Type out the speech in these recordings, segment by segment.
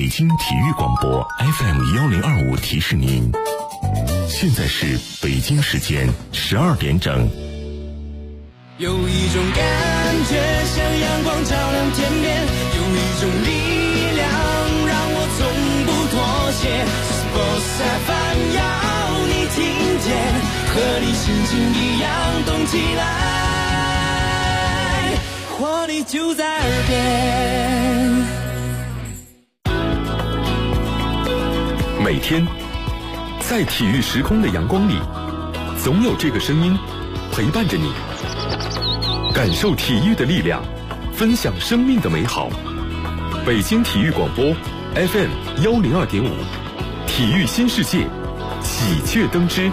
北京体育广播 FM1025提示您，现在是北京时间12点整。 有一种感觉像阳光照亮天边，有一种力量让我从不妥协。Sports FM 要你听见，和你心情一样动起来，活力就在耳边。 每天在体育时空的阳光里，总有这个声音陪伴着你，感受体育的力量，分享生命的美好。北京体育广播 FM102.5，体育新世界，喜鹊登枝。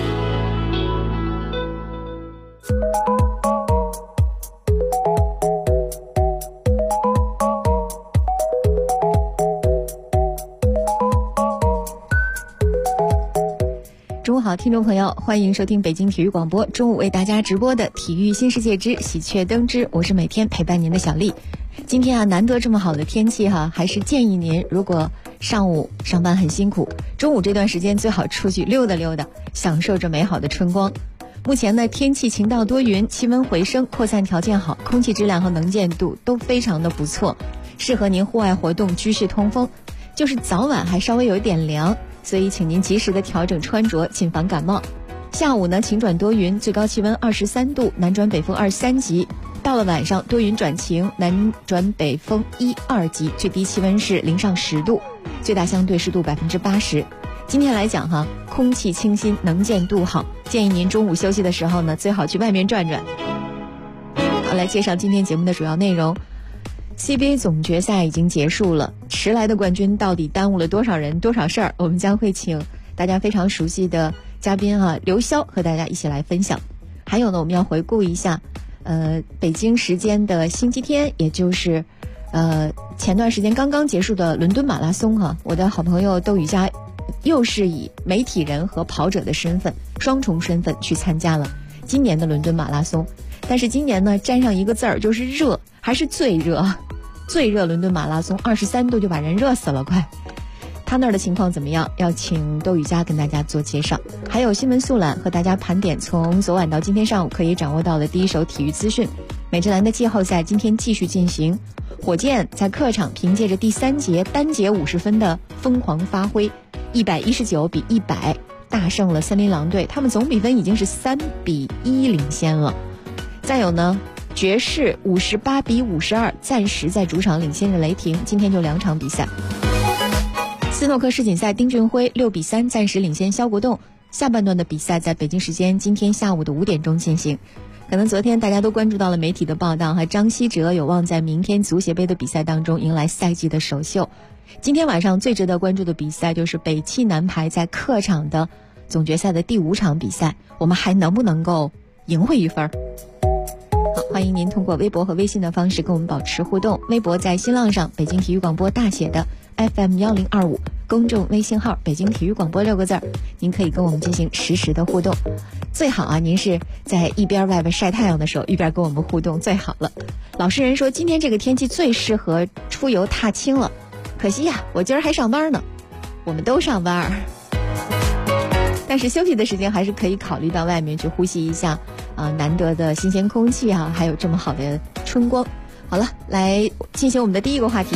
中午好，听众朋友，欢迎收听北京体育广播中午为大家直播的体育新世界之喜鹊登枝，我是每天陪伴您的小丽。今天啊，难得这么好的天气哈，还是建议您，如果上午上班很辛苦，中午这段时间最好出去溜达溜达，享受着美好的春光。目前呢，天气晴到多云，气温回升，扩散条件好，空气质量和能见度都非常的不错，适合您户外活动，居室通风。就是早晚还稍微有一点凉，所以请您及时的调整穿着，谨防感冒。下午呢，晴转多云，最高气温23度，南转北风23级。到了晚上，多云转晴，南转北风1、2级，最低气温是0上10度，最大相对湿度80%。今天来讲哈，空气清新，能见度好，建议您中午休息的时候呢，最好去外面转转。好，来介绍今天节目的主要内容。CBA 总决赛已经结束了，迟来的冠军到底耽误了多少人多少事儿？我们将会请大家非常熟悉的嘉宾刘潇和大家一起来分享。还有呢，我们要回顾一下北京时间的星期天，也就是前段时间刚刚结束的伦敦马拉松哈。我的好朋友窦宇佳又是以媒体人和跑者的身份，双重身份去参加了今年的伦敦马拉松。但是今年呢，沾上一个字儿，就是热，还是最热。最热伦敦马拉松23度就把人热死了快。他那儿的情况怎么样？要请窦宇佳跟大家做介绍。还有新闻速览和大家盘点从昨晚到今天上午可以掌握到的第一手体育资讯。美职篮的季后赛今天继续进行，火箭在客场凭借着第3节单节50分的疯狂发挥，119比100大胜了森林狼队，他们总比分已经是3比1领先了。再有呢，爵士58比52暂时在主场领先着雷霆，今天就2场比赛。斯诺克世锦赛，丁俊晖6比3暂时领先肖国栋，下半段的比赛在北京时间今天下午的5点钟进行。可能昨天大家都关注到了媒体的报道张稀哲有望在明天足协杯的比赛当中迎来赛季的首秀。今天晚上最值得关注的比赛就是北汽男排在客场的总决赛的第5场比赛，我们还能不能够赢回一分？好，欢迎您通过微博和微信的方式跟我们保持互动。微博在新浪上北京体育广播大写的 FM1025， 公众微信号北京体育广播6个字，您可以跟我们进行实时的互动。最好您是在一边外边晒太阳的时候一边跟我们互动最好了。老实人说，今天这个天气最适合出游踏青了，可惜呀，我今儿还上班呢。我们都上班，但是休息的时间还是可以考虑到外面去呼吸一下难得的新鲜空气还有这么好的春光。好了，来进行我们的第一个话题。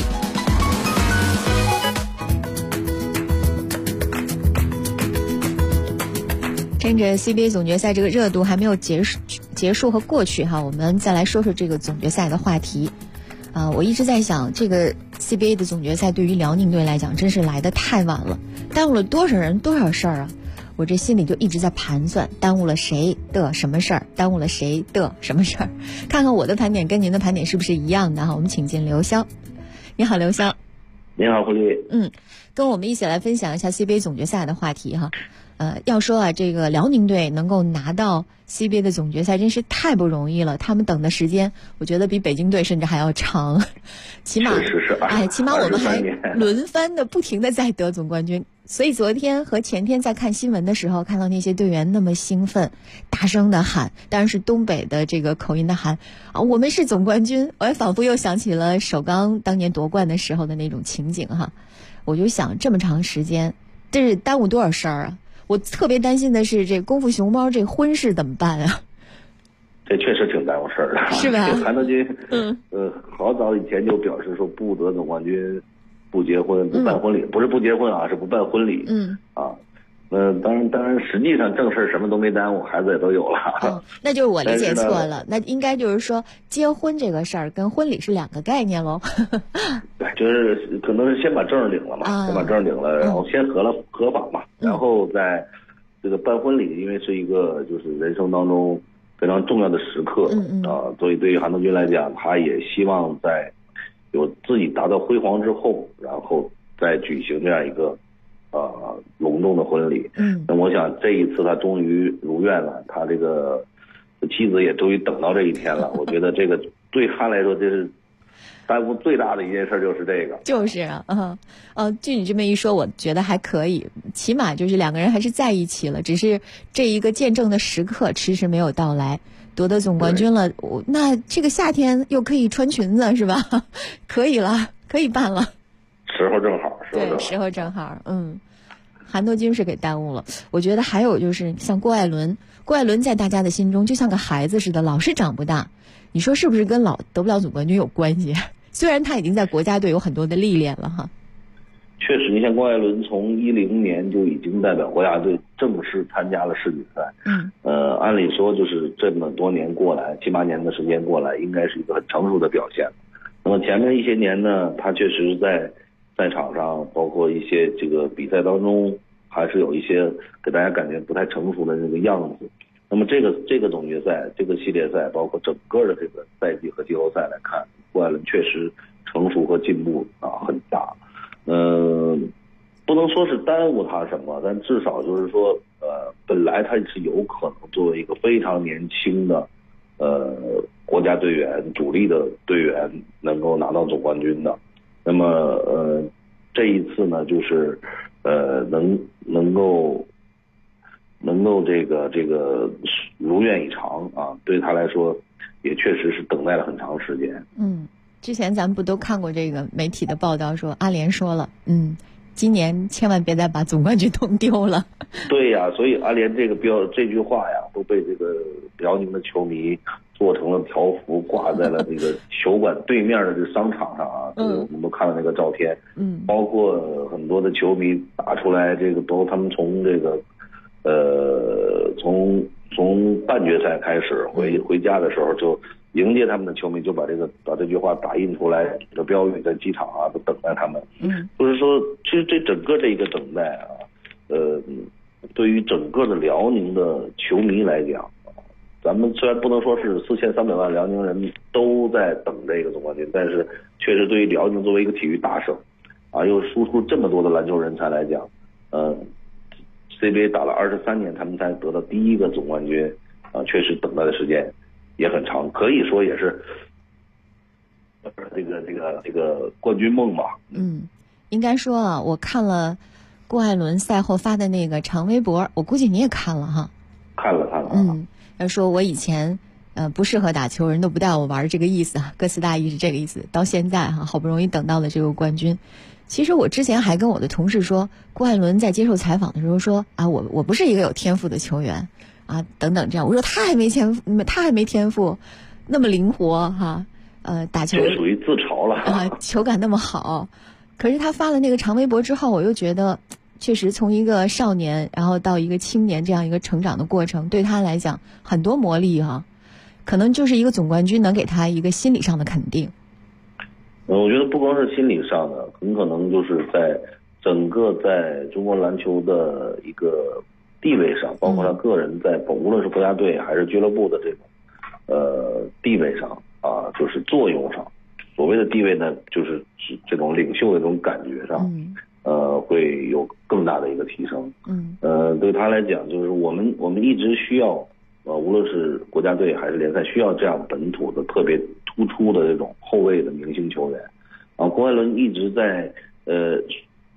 趁着 CBA 总决赛这个热度还没有结束和过去我们再来说说这个总决赛的话题。我一直在想，这个 CBA 的总决赛对于辽宁队来讲真是来得太晚了，耽误了多少人多少事儿啊！我这心里就一直在盘算，耽误了谁的什么事儿，耽误了谁的什么事儿。看看我的盘点跟您的盘点是不是一样的我们请进刘潇。你好，刘潇。 你好，胡丽。 跟我们一起来分享一下 CBA 总决赛的话题要说这个辽宁队能够拿到 CBA 的总决赛真是太不容易了，他们等的时间我觉得比北京队甚至还要长，起码我们还轮番的不停的在得总冠军， 所以昨天和前天在看新闻的时候，看到那些队员那么兴奋，大声的喊，当然是东北的这个口音的喊啊，我们是总冠军，我也仿佛又想起了首钢当年夺冠的时候的那种情景哈。我就想这么长时间，这是耽误多少事儿啊！我特别担心的是这功夫熊猫这婚事怎么办啊？ 这确实挺耽误事儿的， 是吧？ 韩德君，好早以前就表示说不得总冠军不结婚不办婚礼，不是不结婚啊，是不办婚礼。当然，实际上正事什么都没耽误，孩子也都有了。 那就是我理解错了，那应该就是说结婚这个事儿跟婚礼是两个概念喽。 对，就是可能是先把证领了嘛，先把证领了，然后先合法嘛，然后在这个办婚礼，因为是一个就是人生当中非常重要的时刻所以对于韩德君来讲，他也希望在有自己达到辉煌之后，然后再举行这样一个隆重的婚礼。那我想这一次他终于如愿了，他这个妻子也终于等到这一天了。我觉得这个对他来说，这是耽误最大的一件事，就是这个。 就是啊，据你这么一说，我觉得还可以，起码就是两个人还是在一起了，只是这一个见证的时刻迟迟没有到来。夺得总冠军了，那这个夏天又可以穿裙子是吧？可以了，可以办了。 时候正好， 对，时候正好。韩德君是给耽误了。我觉得还有就是像郭艾伦在大家的心中就像个孩子似的，老是长不大。你说是不是跟得不了总冠军有关系？虽然他已经在国家队有很多的历练了哈。 确实，你像郭艾伦从2010年就已经代表国家队正式参加了世锦赛。按理说就是这么多年过来，7、8年的时间过来，应该是一个很成熟的表现。那么前面一些年呢，他确实在赛场上，包括一些这个比赛当中，还是有一些给大家感觉不太成熟的那个样子。那么这个总决赛，这个系列赛，包括整个的这个赛季和季后赛来看，郭艾伦确实成熟和进步很大。不能说是耽误他什么，但至少就是说，本来他是有可能作为一个非常年轻的国家队员、主力的队员，能够拿到总冠军的。那么这一次呢，就是能够这个如愿以偿啊，对他来说也确实是等待了很长时间。 之前咱们不都看过这个媒体的报道说，阿联说了，今年千万别再把总冠军弄丢了。 对呀，所以阿联这句话呀，都被这个辽宁的球迷做成了条幅，挂在了这个球馆对面的这个商场上啊。我们都看了那个照片。包括很多的球迷打出来，这个包括他们从这个从半决赛开始回家的时候，就迎接他们的球迷就把这句话打印出来的标语，在机场啊都等待他们。就是说，其实这整个这一个等待啊，对于整个的辽宁的球迷来讲，咱们虽然不能说是4300万辽宁人都在等这个总冠军，但是确实对于辽宁作为一个体育大省啊，又输出这么多的篮球人才来讲，CBA 打了23年，他们才得到第一个总冠军啊，确实等待的时间也很长，可以说也是这个冠军梦吧。 应该说啊，我看了郭艾伦赛后发的那个长微博，我估计你也看了哈。 看了。 要说我以前不适合打球，人都不带我玩，这个意思啊，歌词大意是这个意思。到现在哈，好不容易等到了这个冠军。其实我之前还跟我的同事说，郭艾伦在接受采访的时候说啊，我不是一个有天赋的球员啊，等等这样。我说他还没天赋，那么灵活哈，打球这属于自嘲了啊，球感那么好。可是他发了那个长微博之后，我又觉得确实从一个少年然后到一个青年这样一个成长的过程，对他来讲很多磨砺哈，可能就是一个总冠军能给他一个心理上的肯定。 我觉得不光是心理上的，很可能就是在整个在中国篮球的一个地位上，包括他个人在无论是国家队还是俱乐部的这种地位上啊，就是作用上，所谓的地位呢，就是这种领袖的这种感觉上，会有更大的一个提升。对他来讲，就是我们一直需要无论是国家队还是联赛，需要这样本土的特别突出的这种后卫的明星球员。郭艾伦一直在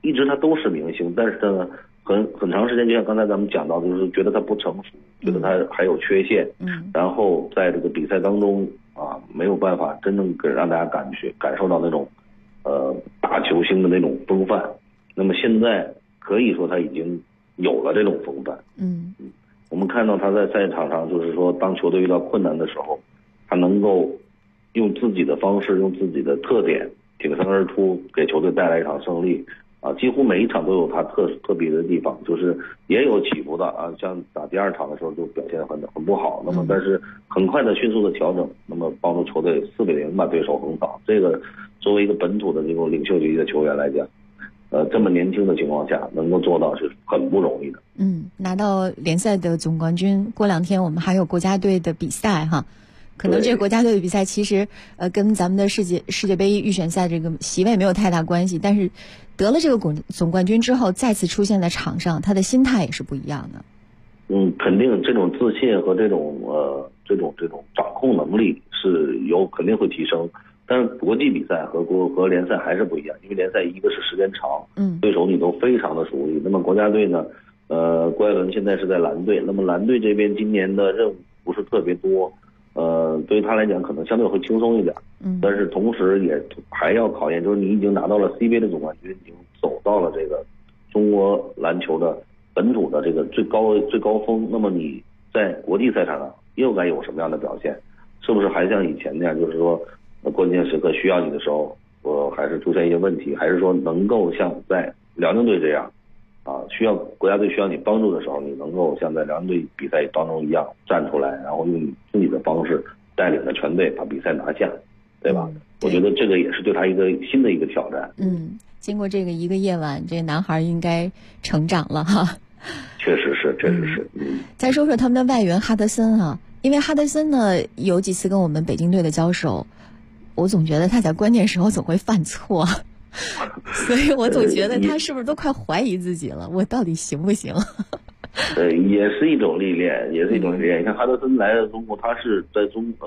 一直他都是明星，但是呢，很长时间，就像刚才咱们讲到，就是觉得他不成熟，觉得他还有缺陷，然后在这个比赛当中啊，没有办法真正让大家感受到那种大球星的那种风范。那么现在可以说他已经有了这种风范。我们看到他在赛场上，就是说当球队遇到困难的时候，他能够用自己的方式，用自己的特点挺身而出，给球队带来一场胜利啊！几乎每一场都有他特别的地方，就是也有起伏的啊。像打第二场的时候就表现很不好，那么但是很快的迅速的调整，那么帮助球队4-0把对手横扫。这个作为一个本土的这种领袖级的球员来讲，这么年轻的情况下能够做到是很不容易的。 拿到联赛的总冠军，过2天我们还有国家队的比赛哈。可能这个国家队的比赛其实跟咱们的世界杯预选赛这个席位没有太大关系，但是得了这个总冠军之后再次出现在场上，他的心态也是不一样的。 肯定这种自信和这种掌控能力是肯定会提升。但是国际比赛和联赛还是不一样，因为联赛一个是时间长，对手你都非常的熟悉。那么国家队呢，郭艾伦现在是在蓝队，那么蓝队这边今年的任务不是特别多，对于他来讲可能相对会轻松一点，但是同时也还要考验，就是你已经拿到了 CBA 的总冠军，已经走到了这个中国篮球的本土的这个最高峰，那么你在国际赛场上又该有什么样的表现？是不是还像以前那样，就是说关键时刻需要你的时候，还是出现一些问题，还是说能够像在辽宁队这样啊，国家队需要你帮助的时候，你能够像在辽宁队比赛当中一样站出来，然后用自己的方式带领着全队把比赛拿下，对吧？我觉得这个也是对他一个新的一个挑战。 经过这个一个夜晚，这个男孩应该成长了哈。 确实是。 再说说他们的外援哈德森哈，因为哈德森呢有几次跟我们北京队的交手，我总觉得他在关键时候总会犯错。所以我总觉得他是不是都快怀疑自己了，我到底行不行？ 也是一种历练，你看哈德森来了中国，他是在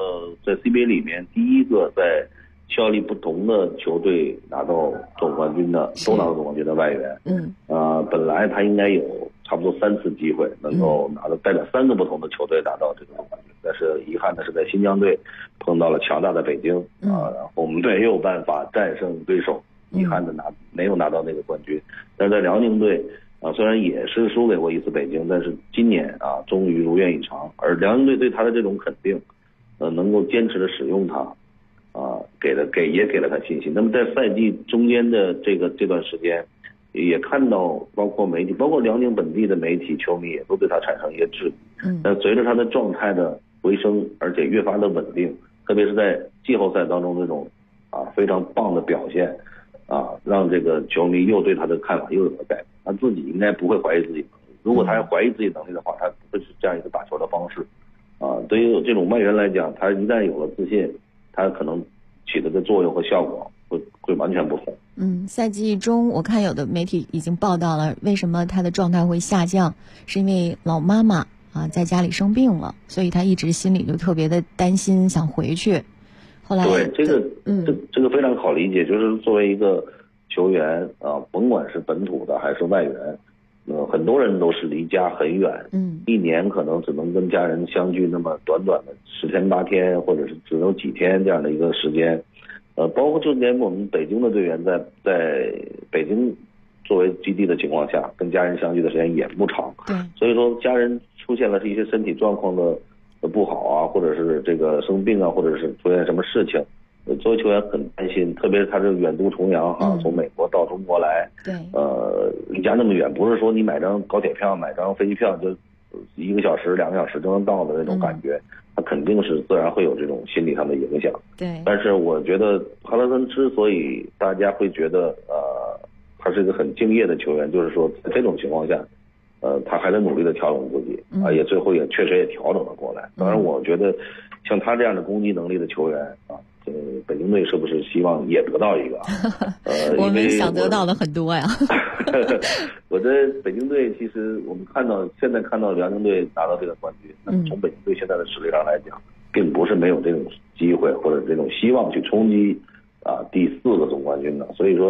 CBA 里面第一个在效力不同的球队拿到总冠军的，都拿到总冠军的外援。本来他应该有差不多3次机会能够带着3个不同的球队拿到这个总冠军，但是遗憾的是在新疆队碰到了强大的北京然后我们队没有办法战胜对手，遗憾的没有拿到那个冠军。但是在辽宁队虽然也是输给过一次北京，但是今年终于如愿以偿。而辽宁队对他的这种肯定，能够坚持的使用他，也给了他信心。那么在赛季中间的这段时间，也看到包括媒体，包括辽宁本地的媒体、球迷也都对他产生一些质疑。但随着他的状态的回升，而且越发的稳定，特别是在季后赛当中这种非常棒的表现让这个球迷又对他的看法又有了改变。他自己应该不会怀疑自己能力，如果他要怀疑自己能力的话，他不会是这样一个打球的方式对于这种外援来讲，他一旦有了自信，他可能起的作用和效果会完全不同。 赛季中我看有的媒体已经报道了，为什么他的状态会下降，是因为老妈妈在家里生病了，所以他一直心里就特别的担心，想回去。后来对这个非常好理解，就是作为一个球员甭管是本土的还是外援，很多人都是离家很远，一年可能只能跟家人相聚那么短短的10天8天，或者是只有几天这样的一个时间。包括就连我们北京的队员在北京作为基地的情况下，跟家人相聚的时间也不长。所以说家人出现了一些身体状况的不好或者是这个生病或者是出现什么事情，作为球员很担心，特别是他这个远渡重洋从美国到中国来，离家那么远，不是说你买张高铁票、买张飞机票就1个小时、2个小时就能到的那种感觉，他肯定是自然会有这种心理上的影响。但是我觉得哈德森之所以大家会觉得他是一个很敬业的球员，就是说在这种情况下，他还在努力的调整自己也最后也确实也调整了过来。当然我觉得像他这样的攻击能力的球员北京队是不是希望也得到一个我们想得到的很多呀。 我在北京队其实我们现在看到辽宁队拿到这个冠军，那么从北京队现在的实力上来讲，并不是没有这种机会或者这种希望去冲击第4个总冠军的。所以说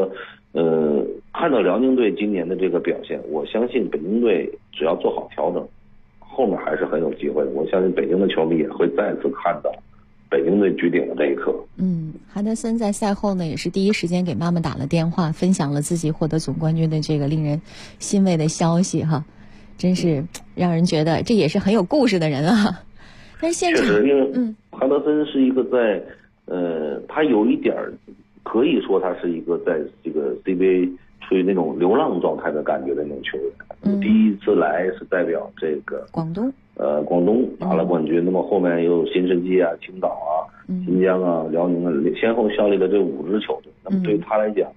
看到辽宁队今年的这个表现，我相信北京队只要做好调整，后面还是很有机会的。我相信北京的球迷也会再次看到北京队居顶的那一刻。 韩德森在赛后呢，也是第一时间给妈妈打了电话，分享了自己获得总冠军的这个令人欣慰的消息哈，真是让人觉得这也是很有故事的人啊。但是现场， 确实，因为韩德森是一个在他有一点可以说他是一个在这个 CBA 处于那种流浪状态的感觉的那种球员。第一次来是代表这个广东拿了冠军，那么后面又新世纪啊、青岛啊、新疆啊、辽宁啊，先后效力的这5支球队。那么对于他来讲，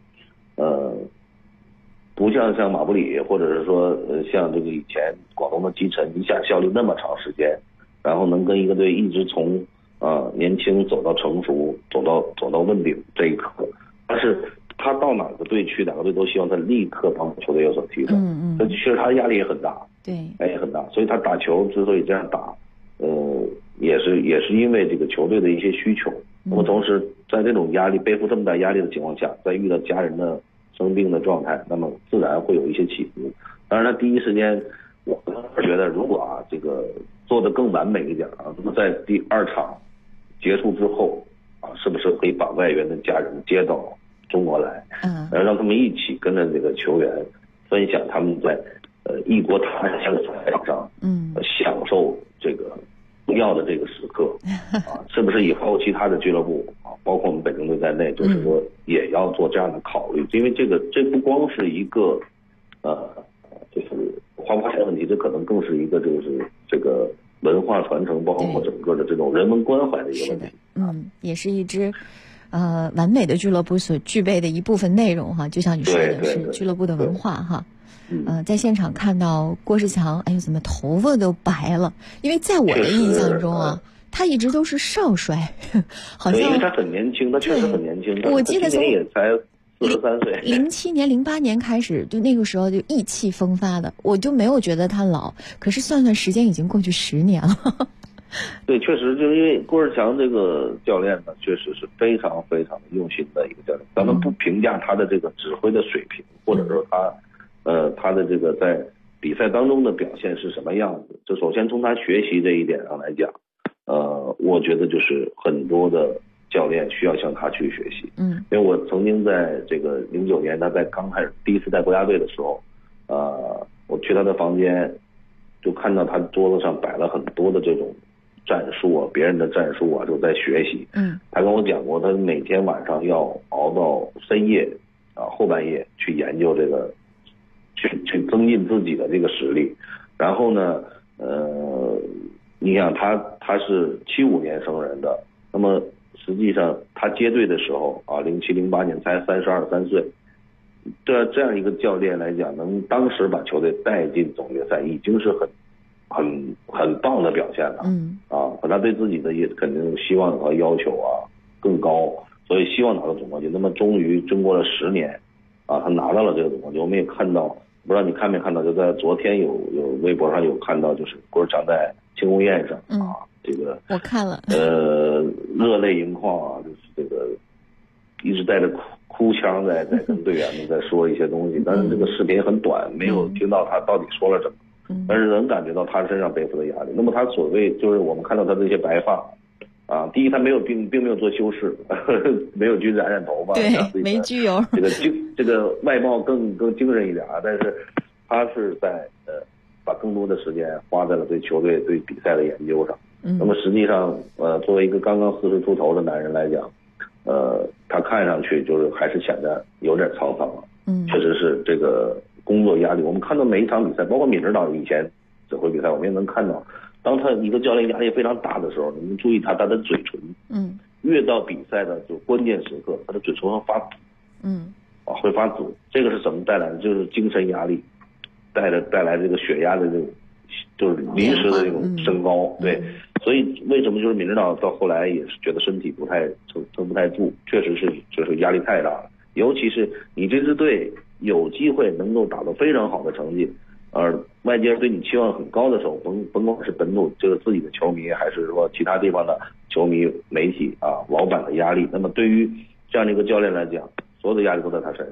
不像马布里或者是说像这个以前广东的基辰一下效力那么长时间，然后能跟一个队一直从年轻走到成熟，走到问鼎这一刻。但是他到哪个队去，哪个队都希望他立刻帮球队有所提升。所以其实他的压力也很大， 对， 也很大。所以他打球之所以这样打，也是因为这个球队的一些需求。那么同时在这种压力背负这么大压力的情况下，在遇到家人的生病的状态，那么自然会有一些起伏。当然他第一时间，我觉得如果这个做得更完美一点那么在第2场结束之后是不是可以把外援的家人接到中国来，让他们一起跟着这个球员分享他们在异国他乡的赛场上享受这个荣耀的这个时刻是不是以后其他的俱乐部包括我们北京队在内，就是说也要做这样的考虑。因为这不光是一个就是花钱问题，这可能更是一个就是这个文化传承，包括整个的这种人文关怀的一个问题。 也是一支完美的俱乐部所具备的一部分内容哈，就像你说的是俱乐部的文化哈。在现场看到郭士强，哎呦，怎么头发都白了？因为在我的印象中他一直都是少帅，好像因为他很年轻，他确实很年轻。 我记得从也才43岁 ，07年、08年开始，就那个时候就意气风发的，我就没有觉得他老。可是算算时间，已经过去10年了。 对，确实就是因为郭士强这个教练呢，确实是非常非常用心的一个教练。咱们不评价他的这个指挥的水平，或者说他的这个在比赛当中的表现是什么样子。就首先从他学习这一点上来讲，我觉得就是很多的教练需要向他去学习。因为我曾经在这个09年他在刚开始第一次带国家队的时候，我去他的房间就看到他桌子上摆了很多的这种战术别人的战术就在学习。他跟我讲过，他每天晚上要熬到深夜后半夜去研究这个，去增进自己的这个实力。然后呢，你想他是75年生人的，那么实际上他接队的时候07、08年才32、3岁。这样一个教练来讲，能当时把球队带进总决赛，已经是很棒的表现了。他对自己的也肯定希望和要求更高，所以希望拿到总冠军。那么终于经过了10年他拿到了这个总冠军。我们也看到，不知道你看没看到，就在昨天有微博上有看到，就是郭士强在庆功宴上这个我看了热泪盈眶就是这个一直带着哭腔在跟队员们在说一些东西。但是这个视频很短，没有听到他到底说了什么，但是能感觉到他身上背负的压力。那么他所谓就是我们看到他这些白发第一他并没有做修饰，没有去染头发， 对，没焗油， 这个外貌更精神一点但是他是在把更多的时间花在了对球队对比赛的研究上。那么实际上作为一个刚刚40出头的男人来讲，他看上去就是还是显得有点沧桑了。确实是这个工作压力。我们看到每一场比赛，包括闵指导以前指挥比赛，我们也能看到，当他一个教练压力非常大的时候，你们注意他的嘴唇，越到比赛的就关键时刻，他的嘴唇会发紫，会发紫。这个是怎么带来的？就是精神压力带来这个血压的这种，就是临时的这种升高。对，所以为什么就是闵指导到后来也是觉得身体撑不太住，确实是就是压力太大了。尤其是你这支队有机会能够打到非常好的成绩，而外界对你期望很高的时候，甭管是本土这个自己的球迷，还是说其他地方的球迷、媒体老板的压力，那么对于这样的一个教练来讲，所有的压力都在他身上。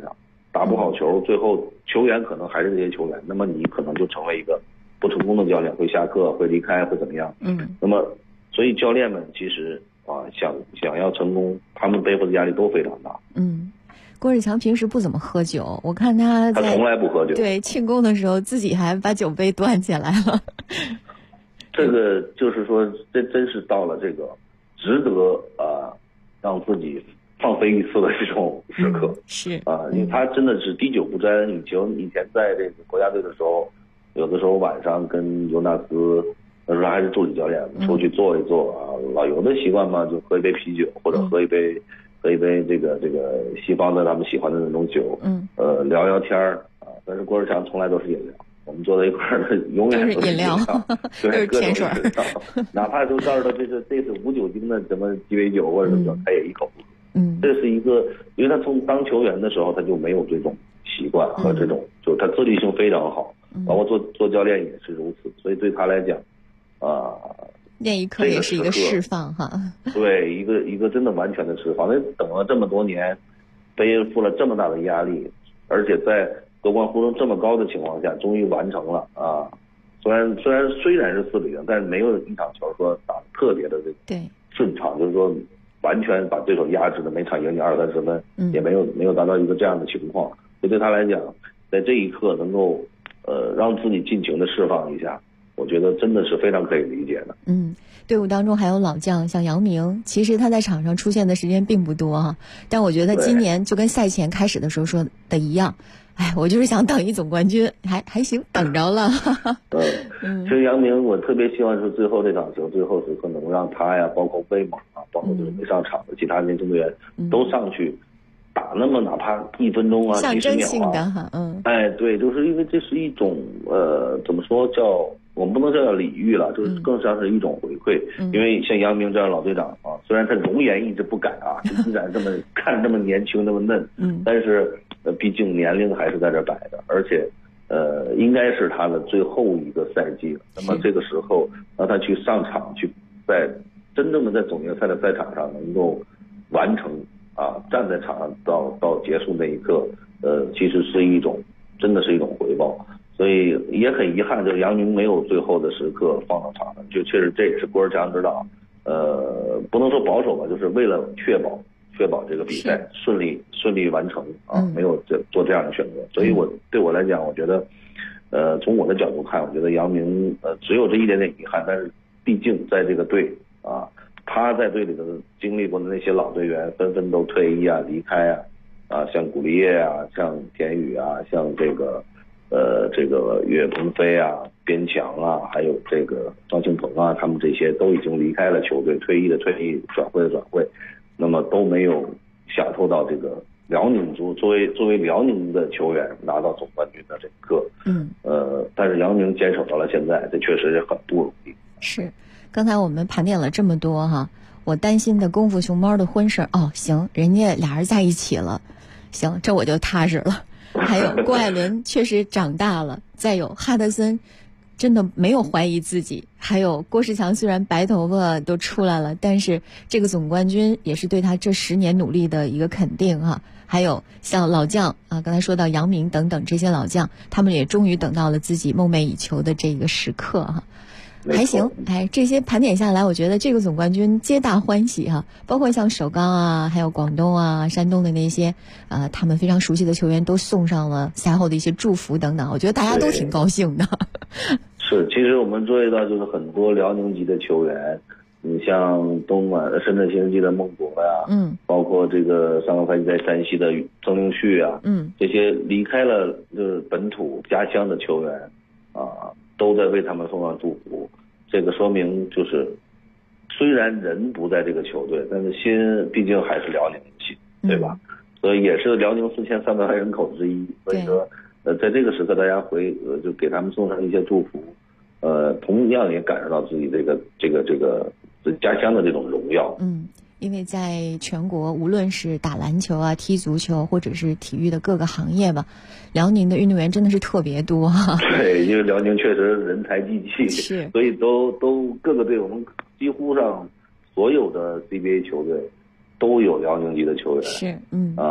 打不好球，最后球员可能还是这些球员，那么你可能就成为一个不成功的教练，会下课，会离开，会怎么样？那么所以教练们其实想要成功，他们背负的压力都非常大。 郭士强平时不怎么喝酒，我看他从来不喝酒。 对，庆功的时候自己还把酒杯端起来了。 这个就是说，这真是到了这个值得让自己放飞一次的这种时刻。 是因为他真的是滴酒不沾。以前在这个国家队的时候，有的时候晚上跟尤纳斯，那时候还是助理教练，出去坐一坐老尤的习惯嘛，就喝一杯啤酒，或者喝一杯这个西方的他们喜欢的那种酒，聊聊天但是郭士强从来都是饮料，我们坐在一块儿的永远都是饮料， 对，各种甜水， 哪怕都到了这是无酒精的什么鸡尾酒或者什么酒，他也一口不喝。这是一个，因为他从当球员的时候他就没有这种习惯和这种，就是他自律性非常好，包括做教练也是如此，所以对他来讲， 那一刻也是一个释放哈。 对，一个真的完全的释放。那等了这么多年，背负了这么大的压力，而且在夺冠呼声这么高的情况下，终于完成了虽然是4-0，但是没有一场球说打得特别的顺畅，就是说完全把对手压制的每场赢你20-30分，也没有达到一个这样的情况。所以对他来讲，在这一刻能够让自己尽情的释放一下，我觉得真的是非常可以理解的。 队伍当中还有老将，像杨明，其实他在场上出现的时间并不多但我觉得他今年就跟赛前开始的时候说的一样，我就是想等一总冠军，还行，等着了。 其实杨明，我特别希望是最后这场球，最后时刻能让他呀，包括威猛包括就是没上场的其他年轻队员都上去打那么哪怕1分钟象征性的对，就是因为这是一种怎么说叫。我们不能叫礼遇了，就是更像是一种回馈。因为像杨明这样老队长虽然他容颜一直不改依然这么看这么年轻那么嫩，但是毕竟年龄还是在这摆的，而且应该是他的最后一个赛季了。那么这个时候让他去上场，去在真正的在总决赛的赛场上能够完成站在场上到结束那一刻，其实是真的是一种回报。所以也很遗憾，就是杨明没有最后的时刻放到场上，就确实这也是郭士强指导，不能说保守吧，就是为了确保这个比赛顺利完成没有做这样的选择。所以对我来讲，我觉得，从我的角度看，我觉得杨明只有这一点点遗憾，但是毕竟在这个队他在队里的经历过的那些老队员纷纷都退役离开像古力叶像田宇像这个岳鹏飞边强还有这个张庆鹏他们这些都已经离开了球队，退役的退役，转会的转会，那么都没有享受到这个辽宁族作为辽宁的球员拿到总冠军的这一刻。但是杨明坚守到了现在，这确实是很不容易。 是，刚才我们盘点了这么多我担心的功夫熊猫的婚事行，人家俩人在一起了，行，这我就踏实了。还有郭艾伦确实长大了，再有哈德森真的没有怀疑自己，还有郭士强虽然白头发都出来了，但是这个总冠军也是对他这10年努力的一个肯定还有像老将刚才说到杨明等等这些老将，他们也终于等到了自己梦寐以求的这个时刻还行。这些盘点下来，我觉得这个总冠军皆大欢喜包括像首钢还有广东山东的那些他们非常熟悉的球员都送上了赛后的一些祝福等等，我觉得大家都挺高兴的。 是，其实我们注意到就是很多辽宁籍的球员，你像深圳新世纪的孟博包括这个上个赛季在山西的曾令旭这些离开了就是本土家乡的球员都在为他们送上祝福。这个说明就是虽然人不在这个球队，但是心毕竟还是辽宁心，对吧？所以也是辽宁4300万人口之一。所以说在这个时刻大家就给他们送上一些祝福，同样也感受到自己这个家乡的这种荣耀。 因为在全国无论是打篮球踢足球或者是体育的各个行业吧，辽宁的运动员真的是特别多对，因为辽宁确实人才济济， 是， 所以都各个队，我们几乎上所有的 CBA 球队都有辽宁籍的球员， 是， 包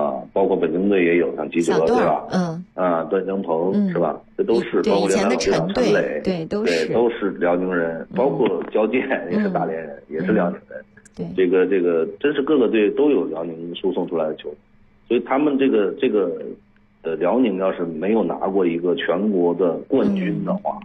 括北京队也有，像记者对吧？段江鹏是吧？这都是包括以前的陈磊， 对，都是辽宁人，包括焦健也是大连人，也是辽宁人。 对， 这个真是各个队都有辽宁输送出来的球员，所以他们这个辽宁要是没有拿过一个全国的冠军的话，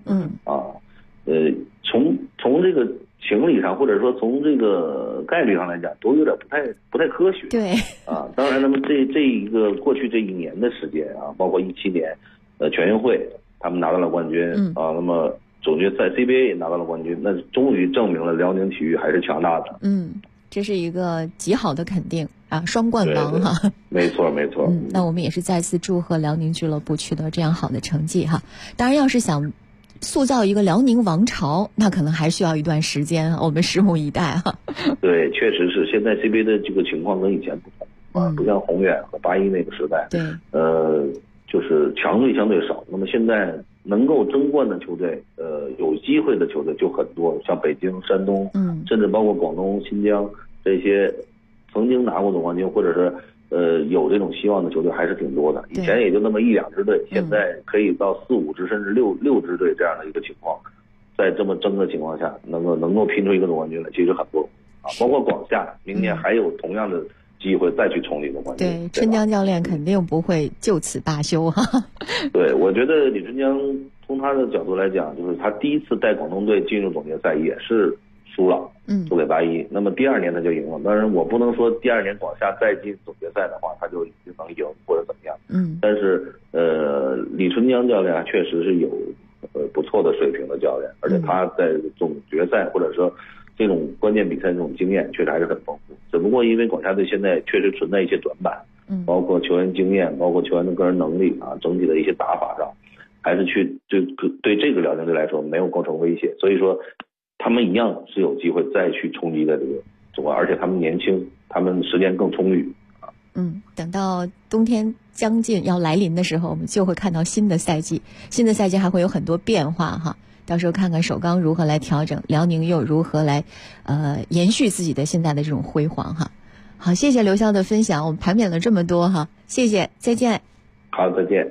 从这个情理上，或者说从这个概率上来讲，都有点不太科学。 对啊，当然，那么这一个过去这一年的时间啊，包括17年，全运会他们拿到了冠军啊，那么总决赛 CBA 也拿到了冠军，那终于证明了辽宁体育还是强大的。 这是一个极好的肯定啊，双冠王哈。 没错。 那我们也是再次祝贺辽宁俱乐部取得这样好的成绩哈。当然，要是想塑造一个辽宁王朝，那可能还需要一段时间，我们拭目以待哈。 对，确实是现在 CBA 的这个情况跟以前不同啊，不像宏远和81那个时代， 对， 就是强队相对少。那么现在能够争冠的球队，有机会的球队就很多，像北京、山东，甚至包括广东、新疆这些曾经拿过总冠军或者是有这种希望的球队还是挺多的。以前也就那么1-2支队，现在可以到4-5支甚至6支队这样的一个情况，在这么争的情况下，能够拼出一个总冠军来，其实很不容易啊。包括广厦，明年还有同样的机会再去冲这个冠军。 对，春江教练肯定不会就此罢休哈。 对，我觉得李春江从他的角度来讲，就是他第一次带广东队进入总决赛也是输了，输给81。那么第2年他就赢了。当然，我不能说第2年广厦再进总决赛的话，他就一定能赢或者怎么样。但是李春江教练确实是有不错的水平的教练，而且他在总决赛或者说这种关键比赛这种经验确实还是很丰富。只不过因为广厦队现在确实存在一些短板，包括球员经验，包括球员的个人能力啊，整体的一些打法上，还是对这个辽宁队来说没有构成威胁。所以说，他们一样是有机会再去冲击的这个总冠，而且他们年轻，他们时间更充裕啊。 等到冬天将近要来临的时候，我们就会看到新的赛季还会有很多变化哈。到时候看看首钢如何来调整，辽宁又如何来延续自己的现在的这种辉煌哈。好，谢谢刘潇的分享，我们盘点了这么多哈，谢谢，再见。 好，再见。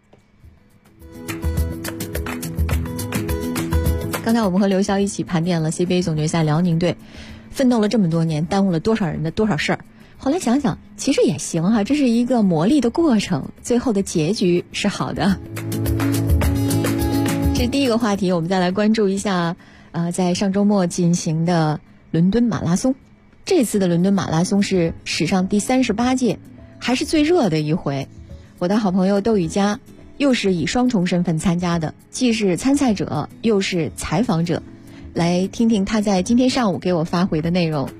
刚才我们和刘潇一起盘点了 CBA 总决赛辽宁队奋斗了这么多年，耽误了多少人的多少事儿。后来想想，其实也行哈，这是一个磨砺的过程，最后的结局是好的。这是第一个话题，我们再来关注一下，在上周末进行的伦敦马拉松。这次的伦敦马拉松是史上第38届，还是最热的一回。我的好朋友窦宇佳又是以双重身份参加的，既是参赛者又是采访者，来听听他在今天上午给我发回的内容。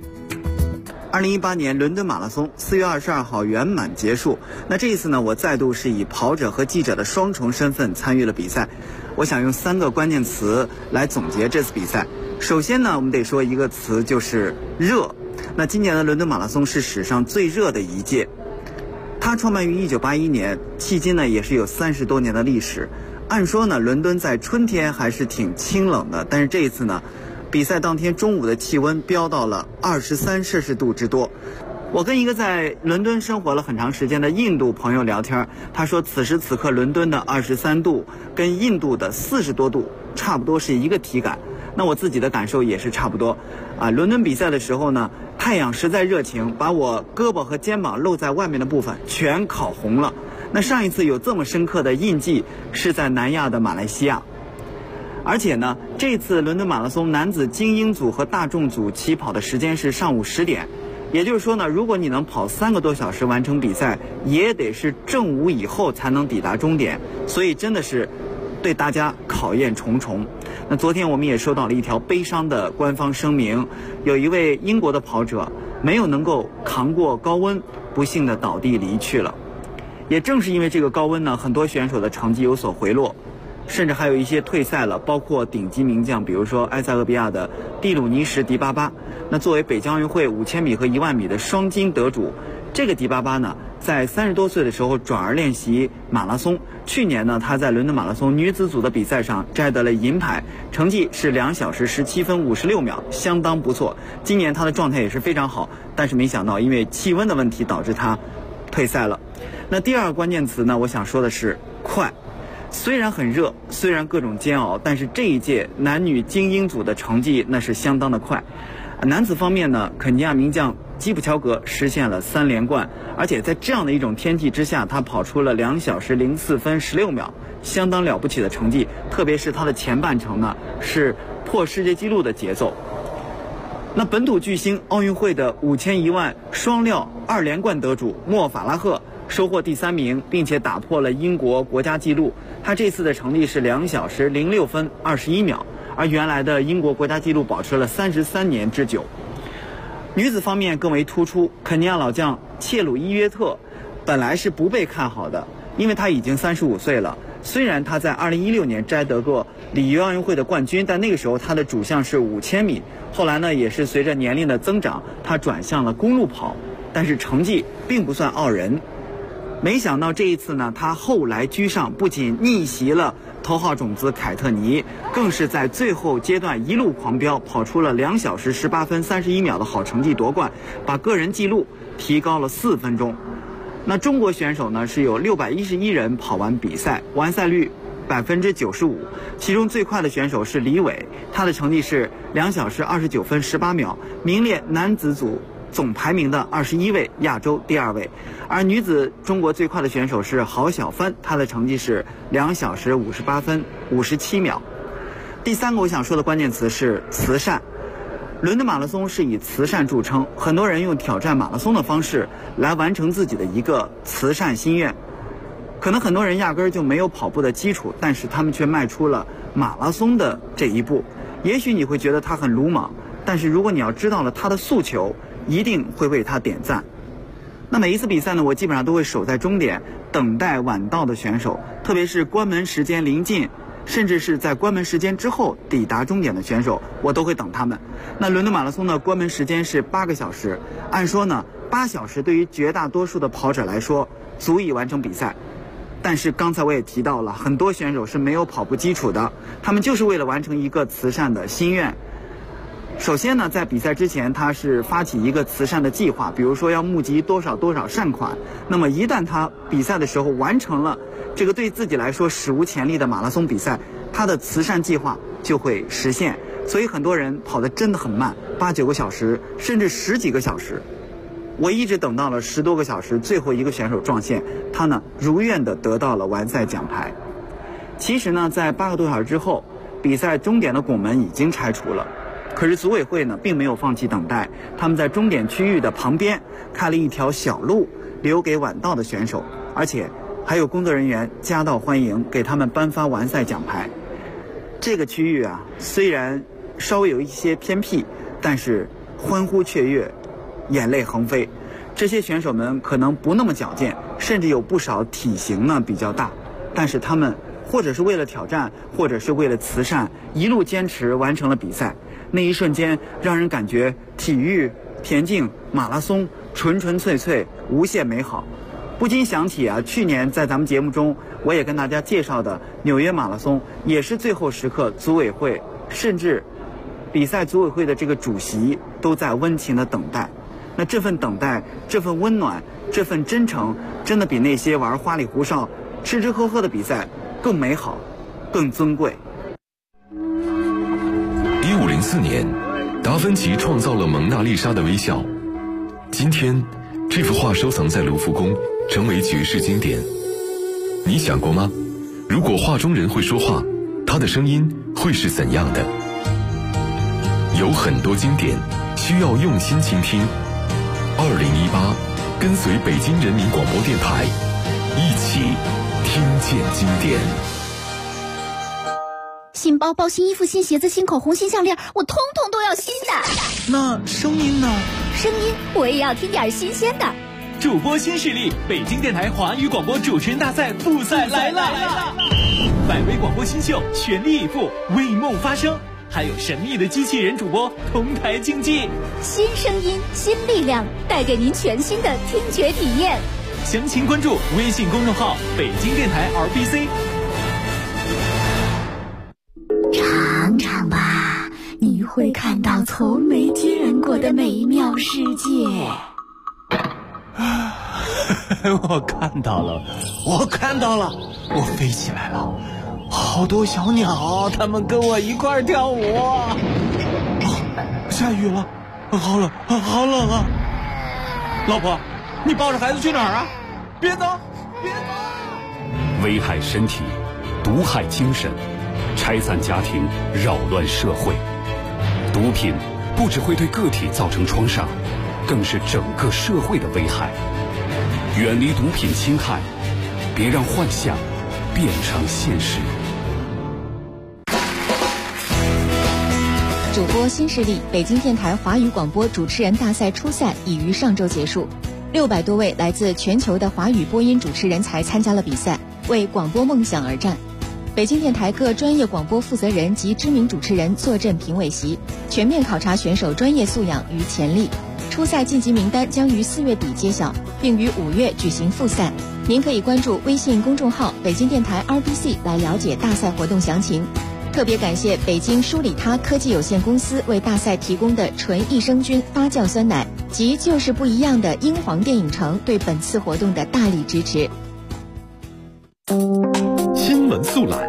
2018年伦敦马拉松4月22号圆满结束。那这一次呢，我再度是以跑者和记者的双重身份参与了比赛。我想用3个关键词来总结这次比赛。首先呢，我们得说一个词，就是热。那今年的伦敦马拉松是史上最热的一届，它创办于1981年，迄今呢也是有30多年的历史。按说呢，伦敦在春天还是挺清冷的，但是这一次呢，比赛当天中午的气温飙到了23摄氏度之多。我跟一个在伦敦生活了很长时间的印度朋友聊天，他说此时此刻伦敦的23度跟印度的40多度差不多是一个体感。那我自己的感受也是差不多啊。伦敦比赛的时候呢，太阳实在热情，把我胳膊和肩膀露在外面的部分全烤红了。那上一次有这么深刻的印记是在南亚的马来西亚。而且呢，这次伦敦马拉松男子精英组和大众组起跑的时间是上午10点，也就是说呢，如果你能跑3个多小时完成比赛，也得是正午以后才能抵达终点，所以真的是对大家考验重重。那昨天我们也收到了一条悲伤的官方声明，有一位英国的跑者没有能够扛过高温，不幸的倒地离去了。也正是因为这个高温呢，很多选手的成绩有所回落，甚至还有一些退赛了，包括顶级名将，比如说埃塞俄比亚的蒂鲁尼什迪巴巴。那作为北京奥运会5000米和10000米的双金得主，这个迪巴巴呢，在30多岁的时候转而练习马拉松。去年呢，他在伦敦马拉松女子组的比赛上摘得了银牌，成绩是2小时17分56秒，相当不错。今年他的状态也是非常好，但是没想到因为气温的问题导致他退赛了。那第二个关键词呢，我想说的是快。虽然很热，虽然各种煎熬，但是这一届男女精英组的成绩那是相当的快。男子方面呢，肯尼亚名将基普乔格实现了3连冠，而且在这样的一种天气之下，他跑出了2小时04分16秒，相当了不起的成绩。特别是他的前半程呢，是破世界纪录的节奏。那本土巨星奥运会的5000、10000双料2连冠得主莫法拉赫收获第3名，并且打破了英国国家纪录。他这次的成绩是2小时06分21秒，而原来的英国国家纪录保持了33年之久。女子方面更为突出，肯尼亚老将切鲁伊约特本来是不被看好的，因为他已经35岁了。虽然他在2016年摘得过里约奥运会的冠军，但那个时候他的主项是5000米。后来呢，也是随着年龄的增长，他转向了公路跑，但是成绩并不算傲人。没想到这一次呢，他后来居上，不仅逆袭了头号种子凯特尼，更是在最后阶段一路狂飙，跑出了2小时18分31秒的好成绩夺冠，把个人纪录提高了4分钟。那中国选手呢，是有611人跑完比赛，完赛率95%，其中最快的选手是李伟，他的成绩是2小时29分18秒，名列男子组总排名的21位，亚洲第2位。而女子中国最快的选手是郝小帆，她的成绩是2小时58分57秒。第三个我想说的关键词是慈善。伦敦马拉松是以慈善著称，很多人用挑战马拉松的方式来完成自己的一个慈善心愿。可能很多人压根儿就没有跑步的基础，但是他们却迈出了马拉松的这一步。也许你会觉得他很鲁莽，但是如果你要知道了他的诉求，一定会为他点赞。那每一次比赛呢，我基本上都会守在终点，等待晚到的选手，特别是关门时间临近，甚至是在关门时间之后抵达终点的选手，我都会等他们。那伦敦马拉松的关门时间是8个小时，按说呢，8小时对于绝大多数的跑者来说足以完成比赛。但是刚才我也提到了，很多选手是没有跑步基础的，他们就是为了完成一个慈善的心愿。首先呢，在比赛之前，他是发起一个慈善的计划，比如说要募集多少善款。那么一旦他比赛的时候完成了这个对自己来说史无前例的马拉松比赛，他的慈善计划就会实现。所以很多人跑得真的很慢，8、9个小时，甚至10几个小时。我一直等到了10多个小时，最后一个选手撞线，他呢如愿的得到了完赛奖牌。其实呢，在8个多小时之后，比赛终点的拱门已经拆除了。可是组委会呢并没有放弃等待，他们在终点区域的旁边开了一条小路，留给晚到的选手，而且还有工作人员夹道欢迎，给他们颁发完赛奖牌。这个区域啊，虽然稍微有一些偏僻，但是欢呼雀跃，眼泪横飞。这些选手们可能不那么矫健，甚至有不少体型呢比较大，但是他们或者是为了挑战，或者是为了慈善，一路坚持完成了比赛。那一瞬间让人感觉体育、田径、马拉松纯纯粹粹，无限美好。不禁想起啊，去年在咱们节目中我也跟大家介绍的纽约马拉松，也是最后时刻组委会甚至比赛组委会的这个主席都在温情的等待。那这份等待，这份温暖，这份真诚，真的比那些玩花里胡哨、吃吃喝喝的比赛更美好，更尊贵。 1504年，达芬奇创造了蒙娜丽莎的微笑。今天，这幅画收藏在卢浮宫，成为绝世经典。你想过吗？如果画中人会说话，他的声音会是怎样的？有很多经典需要用心倾听。2018，跟随北京人民广播电台，一起听见经典。 新包包、新衣服、新鞋子、新口红、新项链，我通通都要新的。 那声音呢？ 声音我也要听点新鲜的。 主播新势力，北京电台华语广播主持人大赛复赛来了！100位广播新秀全力以赴，为梦发声，还有神秘的机器人主播同台竞技。 新声音，新力量，带给您全新的听觉体验。 详情关注微信公众号北京电台 RBC。 尝尝吧，你会看到从没见过的美妙世界。 我看到了，我飞起来了，好多小鸟，它们跟我一块跳舞。下雨了，好冷啊！老婆，你抱着孩子去哪儿啊？别走！ 危害身体，毒害精神，拆散家庭，扰乱社会。毒品不只会对个体造成创伤，更是整个社会的危害。远离毒品侵害，别让幻想变成现实。 主播新势力北京电台华语广播主持人大赛初赛已于上周结束，600多位来自全球的华语播音主持人才参加了比赛，为广播梦想而战。北京电台各专业广播负责人及知名主持人坐镇评委席，全面考察选手专业素养与潜力。初赛晋级名单将于4月底揭晓，并于5月举行复赛。您可以关注微信公众号北京电台 RBC 来了解大赛活动详情。特别感谢北京舒里他科技有限公司为大赛提供的纯益生菌发酵酸奶及就是不一样的英皇电影城对本次活动的大力支持。 新闻速览。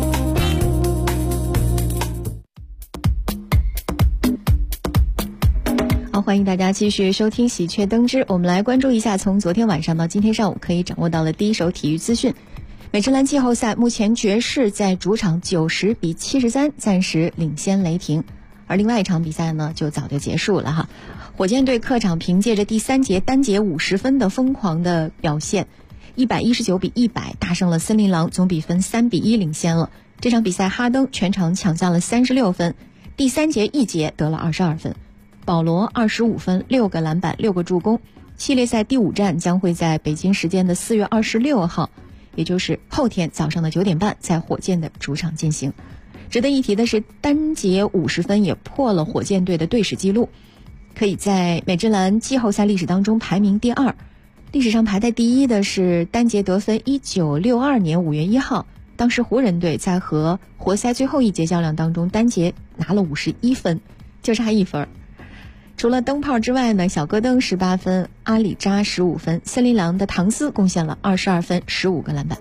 好，欢迎大家继续收听喜鹊登枝。我们来关注一下从昨天晚上到今天上午可以掌握到的第一手体育资讯。美职篮季后赛，目前爵士在主场90-73暂时领先雷霆，而另外一场比赛呢就早就结束了哈。火箭队客场凭借着第3节单节50分的疯狂的表现，119-100大胜了森林狼，总比分3-1领先了。这场比赛哈登全场抢下了36分，第3节一节得了22分，保罗25分6个篮板6个助攻。系列赛第5战将会在北京时间的4月26号，也就是后天早上的9点半，在火箭的主场进行。值得一提的是，单节50分也破了火箭队的队史纪录，可以在美职篮季后赛历史当中排名第2。历史上排在第1的是单节得分1962年5月1号，当时湖人队在和活塞最后一节较量当中单节拿了51分，就差1分。除了灯泡之外呢，小戈登18分，阿里扎15分，森林狼的唐斯贡献了22分15个篮板。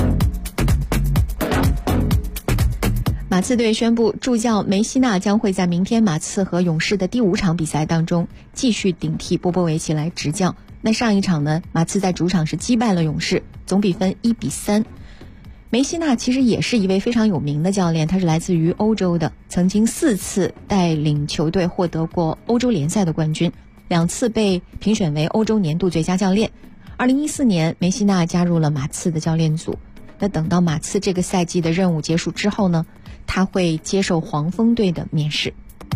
马刺队宣布，助教梅西纳将会在明天马刺和勇士的第5场比赛当中继续顶替波波维奇来执教。那上一场呢，马刺在主场是击败了勇士，总比分1-3。梅西纳其实也是一位非常有名的教练，他是来自于欧洲的，曾经4次带领球队获得过欧洲联赛的冠军，2次被评选为欧洲年度最佳教练。2014年梅西纳加入了马刺的教练组，那等到马刺这个赛季的任务结束之后呢，他会接受黄蜂队的面试。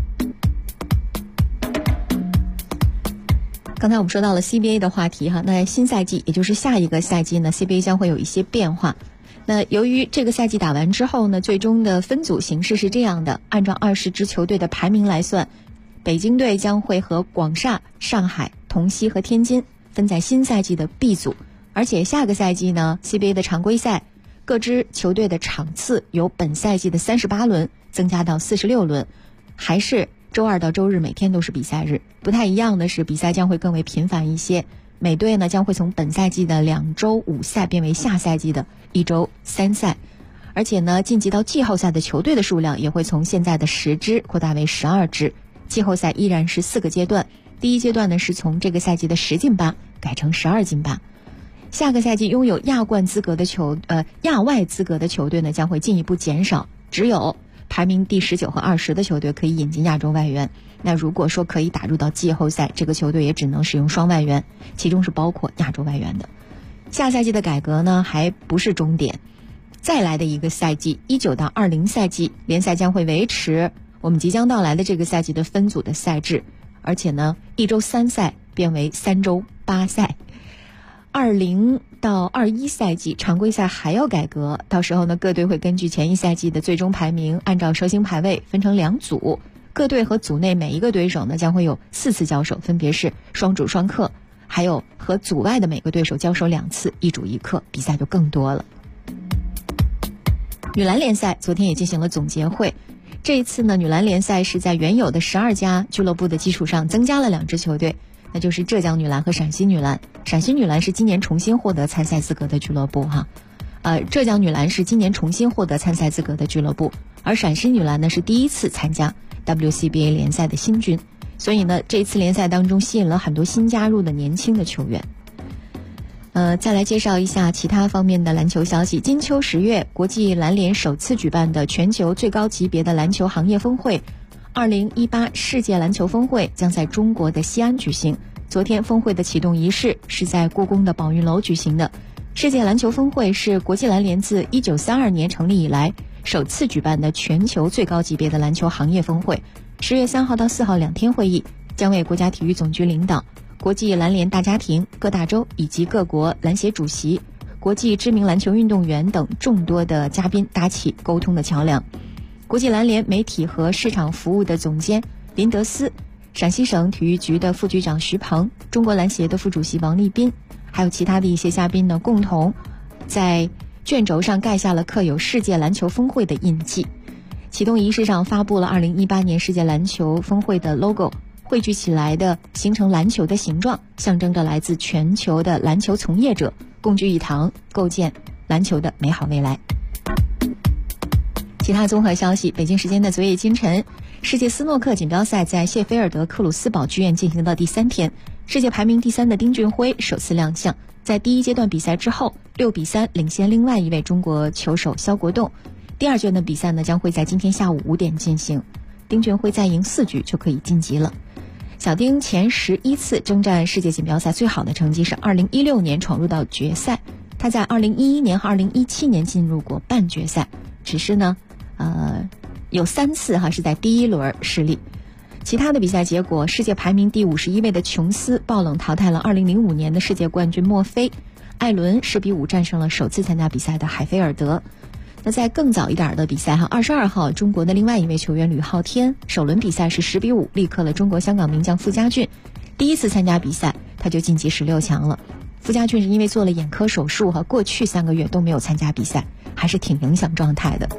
刚才我们说到了 CBA 的话题哈，那新赛季也就是下一个赛季呢， CBA 将会有一些变化。那由于这个赛季打完之后呢，最终的分组形式是这样的，按照20支球队的排名来算，北京队将会和广厦、上海、同曦和天津分在新赛季的 B 组，而且下个赛季呢 CBA 的常规赛各支球队的场次由本赛季的38轮增加到46轮，还是周2到周日每天都是比赛日。不太一样的是，比赛将会更为频繁一些，每队呢将会从本赛季的2周5赛变为下赛季的1周3赛，而且呢晋级到季后赛的球队的数量也会从现在的10支扩大为12支。季后赛依然是4个阶段，第一阶段呢是从这个赛季的10进8改成12进8。下个赛季拥有亚外资格的球队呢将会进一步减少，只有排名第19和20的球队可以引进亚洲外援。那如果说可以打入到季后赛，这个球队也只能使用双外援，其中是包括亚洲外援的。下赛季的改革呢还不是终点，再来的一个赛季19到20赛季，联赛将会维持我们即将到来的这个赛季的分组的赛制，而且呢1周3赛变为3周8赛。20到21赛季常规赛还要改革，到时候呢各队会根据前一赛季的最终排名，按照蛇形排位分成2组，各队和组内每一个对手呢将会有4次交手，分别是双主双客，还有和组外的每个对手交手2次，一主一客，比赛就更多了。女篮联赛昨天也进行了总结会，这一次呢女篮联赛是在原有的12家俱乐部的基础上增加了2支球队， 那就是浙江女篮和陕西女篮。陕西女篮是今年重新获得参赛资格的俱乐部哈，浙江女篮是今年重新获得参赛资格的俱乐部，而陕西女篮呢是第一次参加 WCBA 联赛的新军，所以呢这次联赛当中吸引了很多新加入的年轻的球员。再来介绍一下其他方面的篮球消息。金秋10月，国际篮联首次举办的全球最高级别的篮球行业峰会2018世界篮球峰会将在中国的西安举行。昨天峰会的启动仪式是在故宫的宝云楼举行的。世界篮球峰会是国际篮联自1932年成立以来首次举办的全球最高级别的篮球行业峰会。10月3号到4号2天会议将为国家体育总局领导、国际篮联大家庭、各大洲以及各国篮协主席、国际知名篮球运动员等众多的嘉宾搭起沟通的桥梁。国际篮联媒体和市场服务的总监林德斯、陕西省体育局的副局长徐鹏、中国篮协的副主席王立斌，还有其他的一些嘉宾呢，共同在卷轴上盖下了刻有世界篮球峰会的印记。启动仪式上发布了2018年世界篮球峰会的 logo， 汇聚起来的形成篮球的形状，象征着来自全球的篮球从业者共聚一堂，构建篮球的美好未来。其他综合消息，北京时间的昨夜今晨，世界斯诺克锦标赛在谢菲尔德克鲁斯堡剧院进行到第3天，世界排名第3的丁俊晖首次亮相，在第一阶段比赛之后6-3领先另外一位中国球手肖国栋。第二阶段比赛呢将会在今天下午5点进行，丁俊晖再赢4局就可以晋级了。小丁前11次征战世界锦标赛最好的成绩是2016年闯入到决赛，他在2011年和2017年进入过半决赛，只是呢有3次是在第一轮失利。其他的比赛结果，世界排名第51位的琼斯爆冷淘汰了2005年的世界冠军墨菲，艾伦10-5战胜了首次参加比赛的海菲尔德。那在更早一点的比赛22号，中国的另外一位球员吕浩天首轮比赛是10-5力克了中国香港名将傅家俊，第一次参加比赛他就晋级16强了。傅家俊是因为做了眼科手术过去3个月都没有参加比赛，还是挺影响状态的。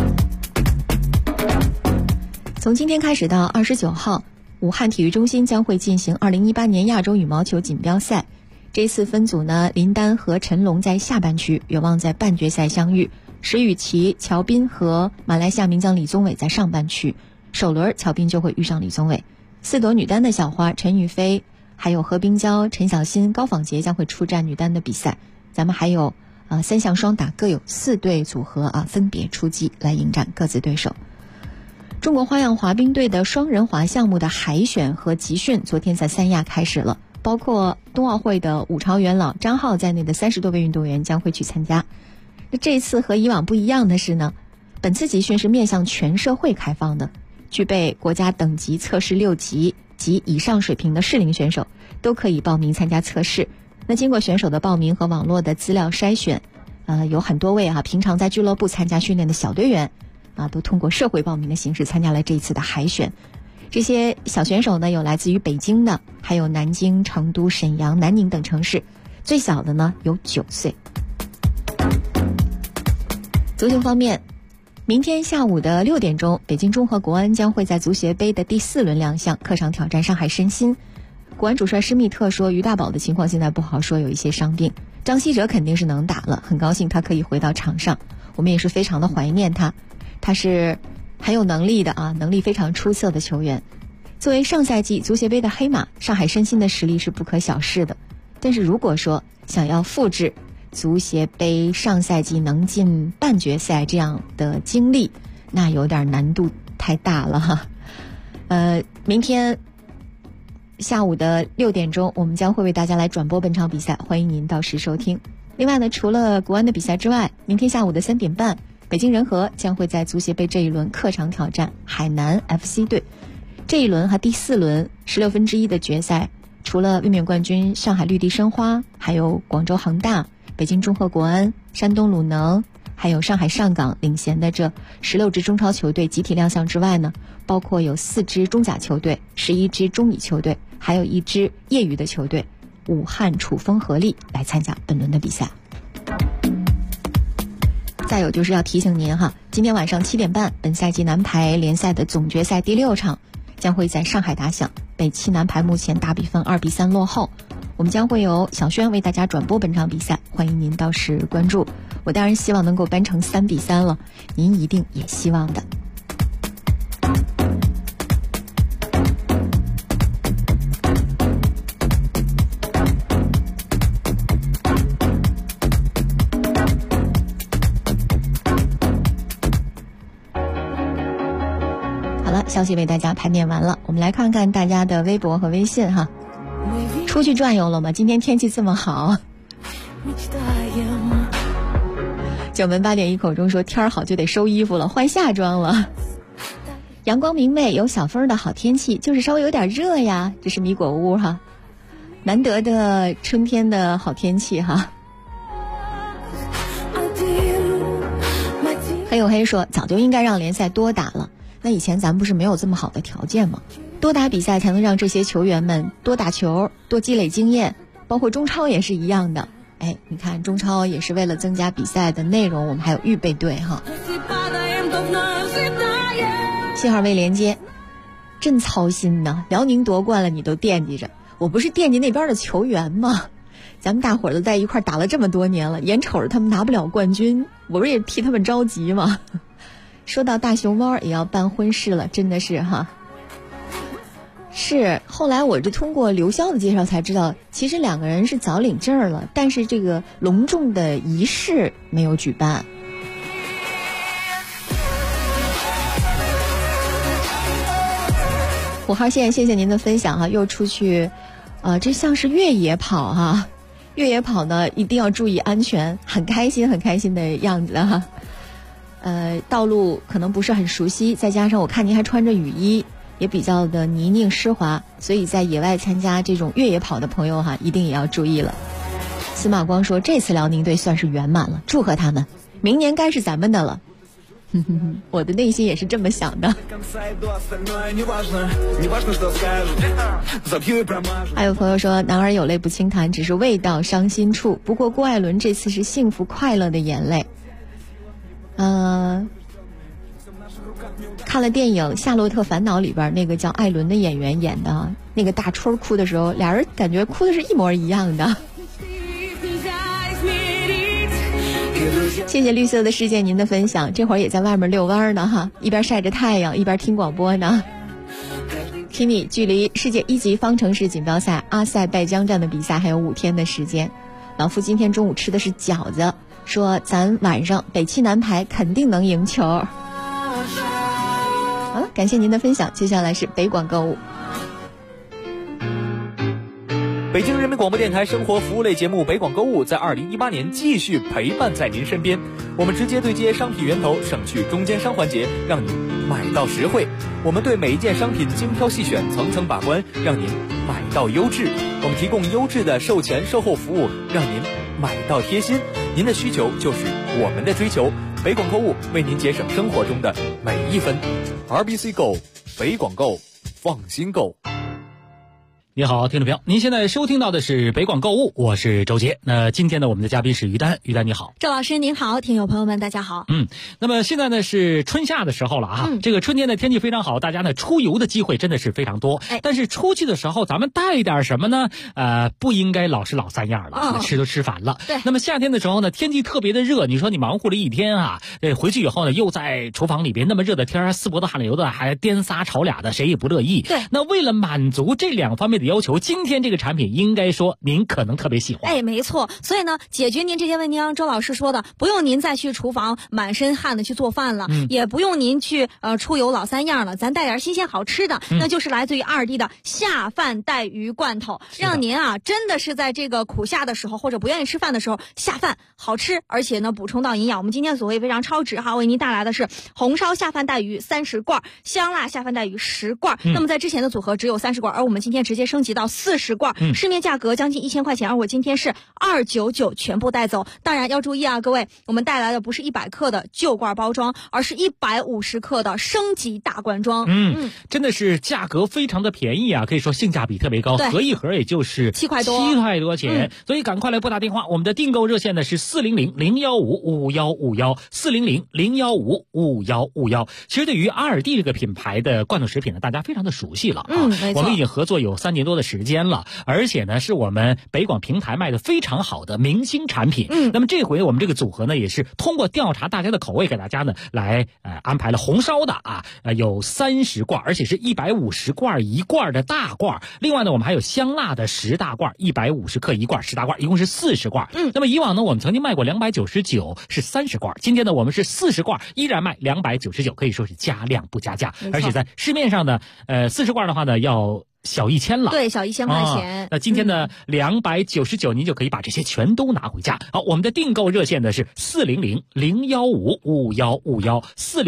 从今天开始到29号，武汉体育中心将会进行2018年亚洲羽毛球锦标赛。这次分组呢，林丹和陈龙在下半区，有望在半决赛相遇。石宇奇、乔斌和马来西亚名将李宗伟在上半区，首轮乔斌就会遇上李宗伟。4夺女单的小花陈雨菲，还有何冰娇、陈小欣、高仿洁将会出战女单的比赛。咱们还有3项双打各有4对组合分别出击来迎战各自对手。中国花样滑冰队的双人滑项目的海选和集训昨天在三亚开始了，包括冬奥会的5朝元老张浩在内的30多位运动员将会去参加。这次和以往不一样的是呢，本次集训是面向全社会开放的，具备国家等级测试6级及以上水平的适龄选手都可以报名参加测试。那经过选手的报名和网络的资料筛选，有很多位平常在俱乐部参加训练的小队员都通过社会报名的形式参加了这一次的海选。这些小选手呢，有来自于北京的，还有南京、成都、沈阳、南宁等城市，最小的呢有9岁。足球方面，明天下午的6点钟，北京中赫国安将会在足协杯的第4轮亮相，客场挑战上海申鑫。国安主帅施密特说，于大宝的情况现在不好说，有一些伤病。张稀哲肯定是能打了，很高兴他可以回到场上，我们也是非常的怀念他，他是很有能力的能力非常出色的球员。作为上赛季足协杯的黑马，上海申鑫的实力是不可小视的，但是如果说想要复制足协杯上赛季能进半决赛这样的经历，那有点难度太大了明天下午的6点钟，我们将会为大家来转播本场比赛，欢迎您到时收听。另外呢，除了国安的比赛之外，明天下午的3点半，北京人和将会在足协杯这一轮客场挑战海南 FC 队。这一轮第4轮16分之一的决赛，除了卫冕冠军上海绿地申花，还有广州恒大、北京中赫国安、山东鲁能，还有上海上港领衔的这16支中超球队集体亮相之外呢，包括有4支中甲球队、11支中乙球队，还有1支业余的球队武汉楚风合力来参加本轮的比赛。再有就是要提醒您今天晚上7点半，本赛季男排联赛的总决赛第6场将会在上海打响， 北汽男排目前大比分2-3落后。我们将会由小轩为大家转播本场比赛，欢迎您到时关注。我当然希望能够扳成3-3了，您一定也希望的。好了，消息为大家盘点完了，我们来看看大家的微博和微信哈。出去转悠了吗？今天天气这么好。九门8点1口中说天儿好就得收衣服了，换夏装了。阳光明媚有小风的好天气，就是稍微有点热呀。这是米果屋哈，难得的春天的好天气哈。黑有黑说早就应该让联赛多打了，那以前咱们不是没有这么好的条件吗？多打比赛才能让这些球员们多打球，多积累经验，包括中超也是一样的。哎，你看中超也是为了增加比赛的内容，我们还有预备队哈。信号未连接，真操心呐！辽宁夺冠了你都惦记着，我不是惦记那边的球员吗？咱们大伙儿都在一块打了这么多年了，眼瞅着他们拿不了冠军，我不是也替他们着急吗？说到大熊猫也要办婚事了，真的是哈。是，后来我就通过刘潇的介绍才知道，其实2个人是早领证了，但是这个隆重的仪式没有举办。5号线，谢谢您的分享哈，又出去，这像是越野跑哈，越野跑呢一定要注意安全，很开心的样子哈。道路可能不是很熟悉，再加上我看您还穿着雨衣。也比较的泥泞湿滑，所以在野外参加这种越野跑的朋友哈，一定也要注意了。司马光说这次辽宁队算是圆满了，祝贺他们，明年该是咱们的了。我的内心也是这么想的。还有朋友说男儿有泪不轻弹，只是未到伤心处，不过郭艾伦这次是幸福快乐的眼泪。看了电影《夏洛特烦恼》里边那个叫艾伦的演员演的那个大春哭的时候，俩人感觉哭的是一模一样的。谢谢绿色的世界您的分享，这会儿也在外面遛弯呢哈，一边晒着太阳一边听广播呢。Kimi 距离世界1级方程式锦标赛阿塞拜疆站的比赛还有5天的时间，老夫今天中午吃的是饺子，说咱晚上北汽男排肯定能赢球。好了，感谢您的分享，接下来是北广购物。 北京人民广播电台生活服务类节目北广购物在2018年继续陪伴在您身边，我们直接对接商品源头，省去中间商环节，让您买到实惠。我们对每一件商品精挑细选，层层把关，让您买到优质。我们提供优质的售前售后服务，让您买到贴心。您的需求就是我们的追求，北广购物为您节省生活中的每一分。RBC Go， 北广购，放心购。 你好，听众朋友，您现在收听到的是北广购物，我是周杰。那今天呢，我们的嘉宾是于丹，于丹你好。 周老师您好，听友朋友们大家好。 那么现在呢是春夏的时候了啊，这个春天的天气非常好，大家呢出游的机会真的是非常多。但是出去的时候咱们带点什么呢？不应该老是老三样了，吃都吃烦了。对。那么夏天的时候呢，天气特别的热，你说你忙活了一天啊，回去以后呢又在厨房里边那么热的天，四脖子汗流的，还颠仨吵俩的，谁也不乐意。对。那为了满足这2方面的要求，今天这个产品应该说您可能特别喜欢。 没错。所以呢，解决您这些问题，像周老师说的，不用您再去厨房满身汗的去做饭了，也不用您去出游老三样了，咱带点新鲜好吃的，那就是来自于2D 的下饭带鱼罐头，让您啊真的是在这个苦夏的时候或者不愿意吃饭的时候下饭好吃，而且呢补充到营养。我们今天所谓非常超值哈，为您带来的是红烧下饭带鱼30罐，香辣下饭带鱼10罐。那么在之前的组合只有30罐，而我们今天直接升级到40罐，市面价格将近1000块钱，而我今天是299全部带走。当然要注意啊，各位，我们带来的不是100克的旧罐包装，而是150克的升级大罐装。 真的是价格非常的便宜啊，可以说性价比特别高，合一盒也就是 7块多钱。所以赶快来拨打电话，我们的订购热线呢是400-015-5151 400-015-5151。其实对于阿尔蒂这个品牌的罐头食品呢，大家非常的熟悉了啊。 没错， 我们已经合作有3年多的时间了，而且呢是我们北广平台卖的非常好的明星产品。那么这回我们这个组合呢，也是通过调查大家的口味，给大家呢来安排了红烧的有30罐，而且是150罐1罐的大罐。另外呢，我们还有香辣的10大罐，150克1罐10大罐，一共是40罐。那么以往呢，我们曾经卖过299，是30罐。今天呢，我们是40罐，依然卖299，可以说是加量不加价。而且在市面上呢，40罐的话呢要小1000了， 对，小1000块钱。 那今天呢，299您就可以把这些全都拿回家。好，我们的订购热线呢是400-015-5151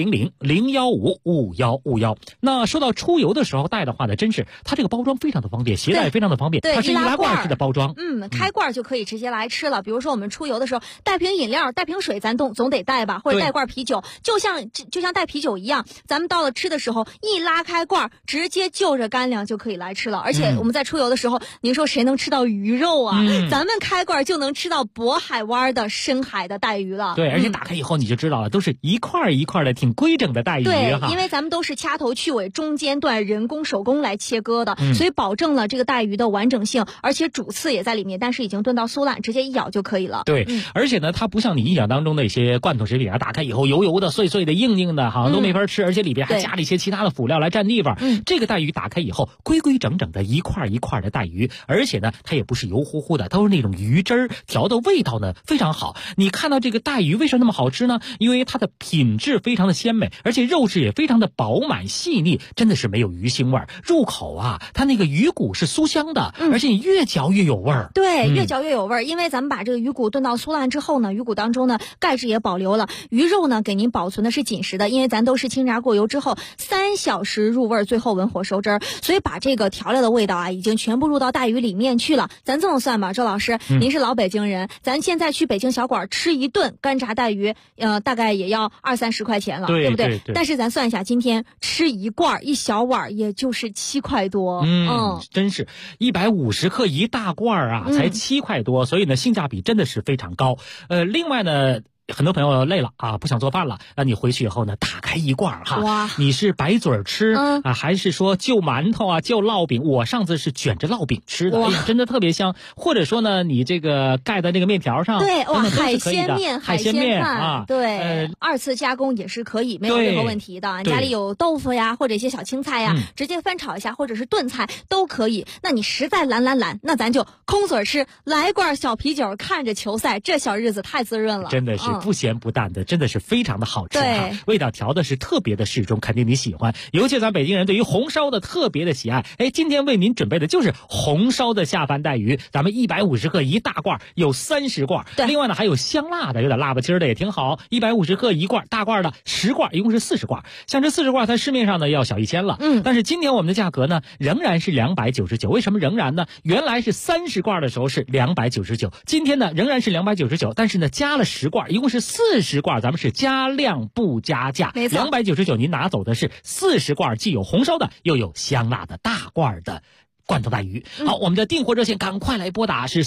400-015-5151。那说到出游的时候带的话呢，真是它这个包装非常的方便，携带非常的方便，它是易拉罐式的包装。 开罐就可以直接来吃了。比如说我们出游的时候带瓶饮料、带瓶水，咱总得带吧，或者带罐啤酒，就像带啤酒一样，咱们到了吃的时候一拉开罐，直接就着干粮就可以来吃了。而且我们在出游的时候，您说谁能吃到鱼肉啊？咱们开罐就能吃到渤海湾的深海的带鱼了。 对，而且打开以后你就知道了，都是一块一块的挺规整的带鱼。 对，因为咱们都是掐头去尾，中间段人工手工来切割的，所以保证了这个带鱼的完整性，而且主刺也在里面，但是已经炖到酥烂，直接一咬就可以了。 对，而且呢，它不像你印象当中的一些罐头食品打开以后油油的、碎碎的、硬硬的，好像都没法吃，而且里边还加了一些其他的辅料来占地方。这个带鱼打开以后，规规整整的一块一块的带鱼，而且呢，它也不是油乎乎的，都是那种鱼汁儿，调的味道呢非常好。你看到这个带鱼为什么那么好吃呢？因为它的品质非常的鲜美，而且肉质也非常的饱满细腻，真的是没有鱼腥味儿。入口它那个鱼骨是酥香的，而且你越嚼越有味儿。 对，越嚼越有味儿。因为咱们把这个鱼骨炖到酥烂之后呢，鱼骨当中呢钙质也保留了，鱼肉呢给您保存的是紧实的，因为咱都是清炸过油之后3小时入味，最后文火收汁儿，所以把这个调料的味道已经全部入到带鱼里面去了。咱这么算吧，周老师，您是老北京人，咱现在去北京小馆吃一顿干炸带鱼，大概也要20-30块钱了，对不对？但是咱算一下，今天吃一罐一小碗，也就是7块多。 真是150克一大罐才7块多，所以呢，性价比真的是非常高。另外呢，很多朋友累了不想做饭了，那你回去以后呢，打开一罐你是白嘴吃还是说就馒头就烙饼？我上次是卷着烙饼吃的，真的特别香。或者说呢，你这个盖在那个面条上， 对， 海鲜面、 海鲜面对，2次加工也是可以，没有任何问题的。家里有豆腐呀，或者一些小青菜呀，直接翻炒一下，或者是炖菜都可以。那你实在懒，那咱就空嘴吃，来罐小啤酒，看着球赛，这小日子太滋润了， 真的是不咸不淡的，真的是非常的好吃味道调的是特别的适中，肯定你喜欢。尤其咱北京人对于红烧的特别的喜爱。今天为您准备的就是红烧的下饭带鱼，咱们150克一大罐，有30罐。另外呢，还有香辣的，有点辣吧筋的也挺好，150克一罐，大罐的10罐，一共是40罐。像这40罐在市面上呢要小1000了，但是今天我们的价格呢仍然是299。为什么仍然呢？原来是30罐的时候是299，今天呢仍然是299，但是呢加了10罐，一共是40罐，咱们是加量不加价。 没错 ，299您拿走的是40罐，既有红烧的，又有香辣的大罐的罐头带鱼。好，我们的订货热线赶快来拨打，是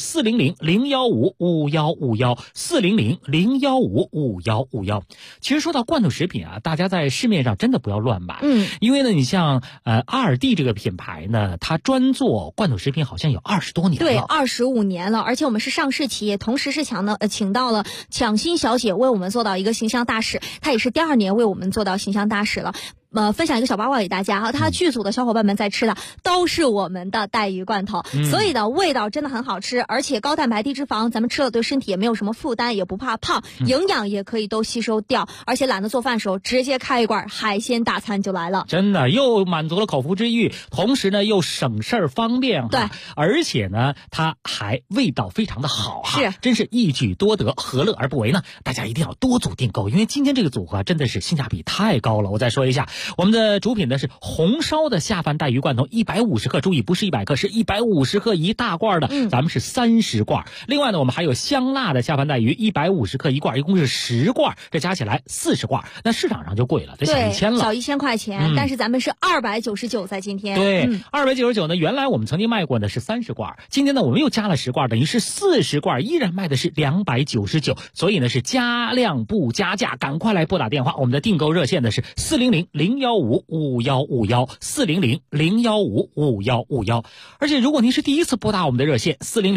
400-015-5151 400-015-5151。其实说到罐头食品大家在市面上真的不要乱买。因为呢，你像阿尔蒂这个品牌呢，它专做罐头食品好像有20多年了。 对，25年了，而且我们是上市企业，同时是请到了抢心小姐为我们做到一个形象大使，她也是第2年为我们做到形象大使了。分享一个小八卦给大家他剧组的小伙伴们在吃的都是我们的带鱼罐头，所以呢味道真的很好吃，而且高蛋白低脂肪，咱们吃了对身体也没有什么负担，也不怕胖，营养也可以都吸收掉，而且懒得做饭的时候直接开一罐海鲜大餐就来了， 真的又满足了口腹之欲，同时呢又省事儿方便对， 而且呢它还味道非常的好是真是一举多得，何乐而不为呢？大家一定要多组订购，因为今天这个组合真的是性价比太高了。我再说一下我们的主品呢是红烧的下饭带鱼罐头150克，注意不是100克，是150克一大罐的，咱们是30罐。另外呢，我们还有香辣的下饭带鱼150克一罐，一共是10罐，这加起来40罐。那市场上就贵了，得小1000了， 小1000块钱，但是咱们是299在今天。 对，299呢，原来我们曾经卖过的是30罐，今天呢我们又加了10罐，等于是40罐，依然卖的是299，所以呢是加量不加价，赶快来拨打电话，我们的订购热线呢是400-015-5151，400-015-5151。而且如果您是第一次拨打我们的热线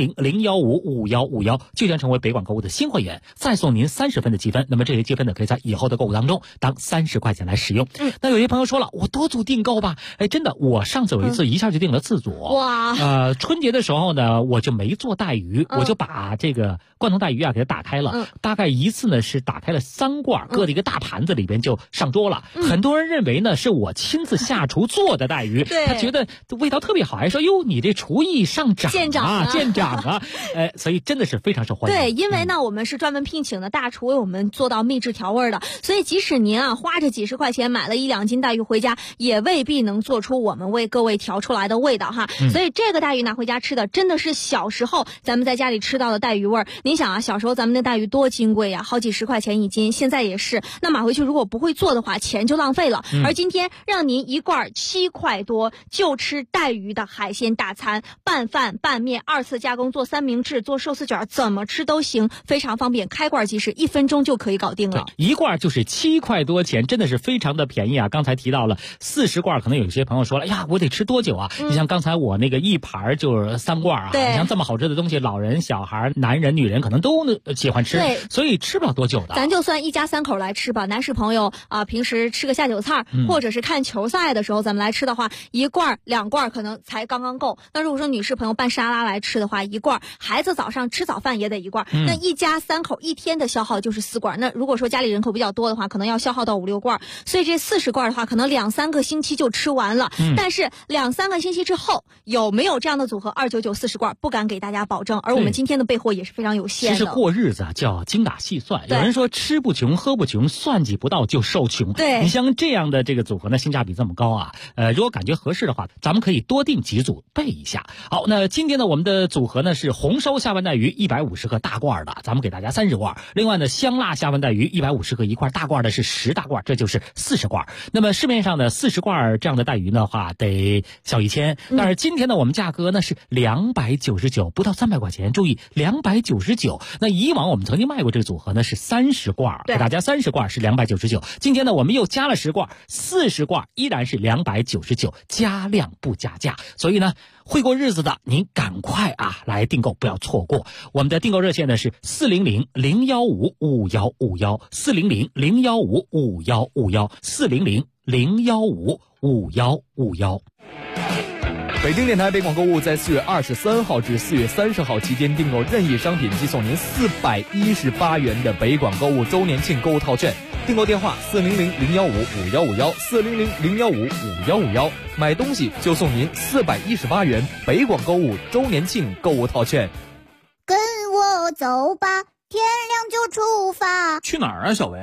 400-015-5151，就将成为北广购物的新会员，再送您30分的积分。那么这些积分呢，可以在以后的购物当中当30块钱来使用。那有些朋友说了，我多组订购吧？哎，真的，我上次有一次一下就订了4组。 哇！ 春节的时候呢，我就没做带鱼，我就把这个罐头带鱼啊给它打开了，大概一次呢是打开了3罐，搁在一个大盘子里边就上桌了。很多人认为呢是我亲自下厨做的带鱼，他觉得味道特别好，还说哟你这厨艺上涨啊，见长啊，所以真的是非常受欢迎。 对，因为呢我们是专门聘请的大厨为我们做到秘制调味的，所以即使您啊花着几十块钱买了1-2斤带鱼回家，也未必能做出我们为各位调出来的味道哈。所以这个带鱼拿回家吃的真的是小时候咱们在家里吃到的带鱼味儿。您想啊，小时候咱们的带鱼多金贵呀，好几十块钱一斤，现在也是。那买回去如果不会做的话，钱就浪费了。而今天让您一罐7块多就吃带鱼的海鲜大餐，拌饭拌面2次加工，做三明治做寿司卷，怎么吃都行，非常方便，开罐即食，1分钟就可以搞定了。 一罐就是7块多钱，真的是非常的便宜啊。刚才提到了40罐，可能有些朋友说了，哎呀我得吃多久啊？你像刚才我那个一盘就是3罐啊，你像这么好吃的东西，老人小孩男人女人可能都喜欢吃，所以吃不了多久的。 咱就算一家3口来吃吧，男士朋友啊，平时吃个下酒菜，或者是看球赛的时候咱们来吃的话，1罐2罐可能才刚刚够。那如果说女士朋友拌沙拉来吃的话，1罐，孩子早上吃早饭也得1罐，那一家3口1天的消耗就是4罐。那如果说家里人口比较多的话，可能要消耗到5-6罐，所以这40罐的话可能2-3个星期就吃完了。但是2-3个星期之后有没有这样的组合299 40罐，不敢给大家保证。而我们今天的备货也是非常有限的。 其实过日子啊叫精打细算，有人说吃不穷喝不穷，算计不到就受穷。 对， 你像这样的这个组合呢，性价比这么高啊，如果感觉合适的话，咱们可以多订几组备一下。好，那今天呢我们的组合呢是红烧下饭带鱼150克大罐的，咱们给大家30罐。另外呢香辣下饭带鱼150克一块，大罐的是10大罐，这就是40罐。那么市面上的40罐这样的带鱼的话得小1000，但是今天呢我们价格呢是299，不到300块钱，注意299。那以往我们曾经卖过这个组合呢是30罐，给大家30罐是299，今天呢我们又加了10罐，40罐依然是299，加量不加价。所以呢会过日子的您赶快啊来订购，不要错过。我们的订购热线呢是400-015-5151， 400-015-5151， 400-015-5151。 北京电台北广购物在4月23号至4月30号期间订购任意商品即送您418元的北广购物周年庆购物套券。订购电话400-015-5151， 400-015-5151，买东西就送您418元北广购物周年庆购物套券。 跟我走吧，天亮就出发。 去哪儿啊，小薇？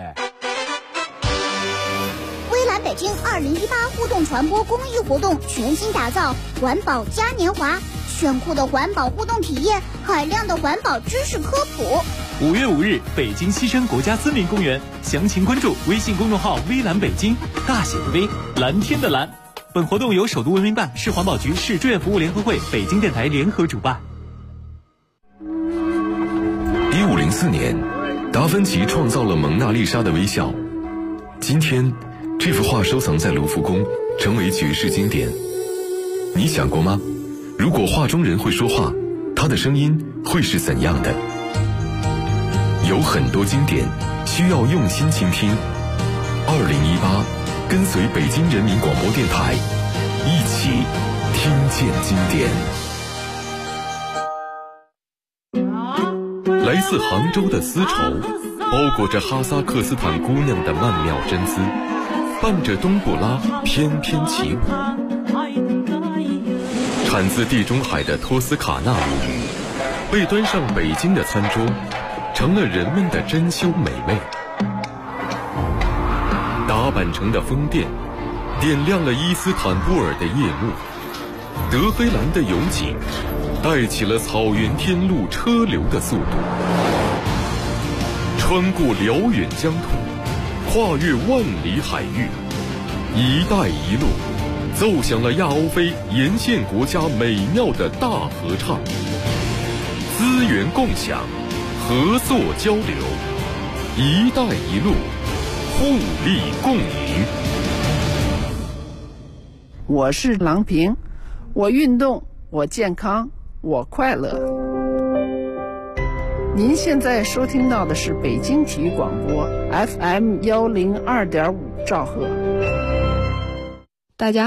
微蓝北京2018互动传播公益活动全新打造环保嘉年华，炫酷的环保互动体验，海量的环保知识科普。 5月5日，北京西山国家森林公园，详情关注微信公众号微蓝北京，大写的微，蓝天的蓝。本活动由首都文明办、市环保局、市志愿服务联合会、北京电台联合主办。 1504年，达芬奇创造了蒙娜丽莎的微笑。今天，这幅画收藏在卢浮宫，成为绝世经典。你想过吗？如果画中人会说话，他的声音会是怎样的？有很多经典需要用心倾听。2018，跟随北京人民广播电台，一起听见经典。来自杭州的丝绸，包裹着哈萨克斯坦姑娘的曼妙真姿，伴着冬不拉翩翩起舞。产自地中海的托斯卡纳舞，被端上北京的餐桌，成了人们的珍馐美味。打扮成的宫殿， 点亮了伊斯坦布尔的夜幕，德黑兰的勇景带起了草原天路车流的速度，穿过辽远疆土，跨越万里海域，一带一路奏响了亚欧非沿线国家美妙的大合唱，资源共享，合作交流，一带一路，互利共赢。 我是郎平，我运动，我健康，我快乐。您现在收听到的是北京体育广播 FM102.5兆赫。大家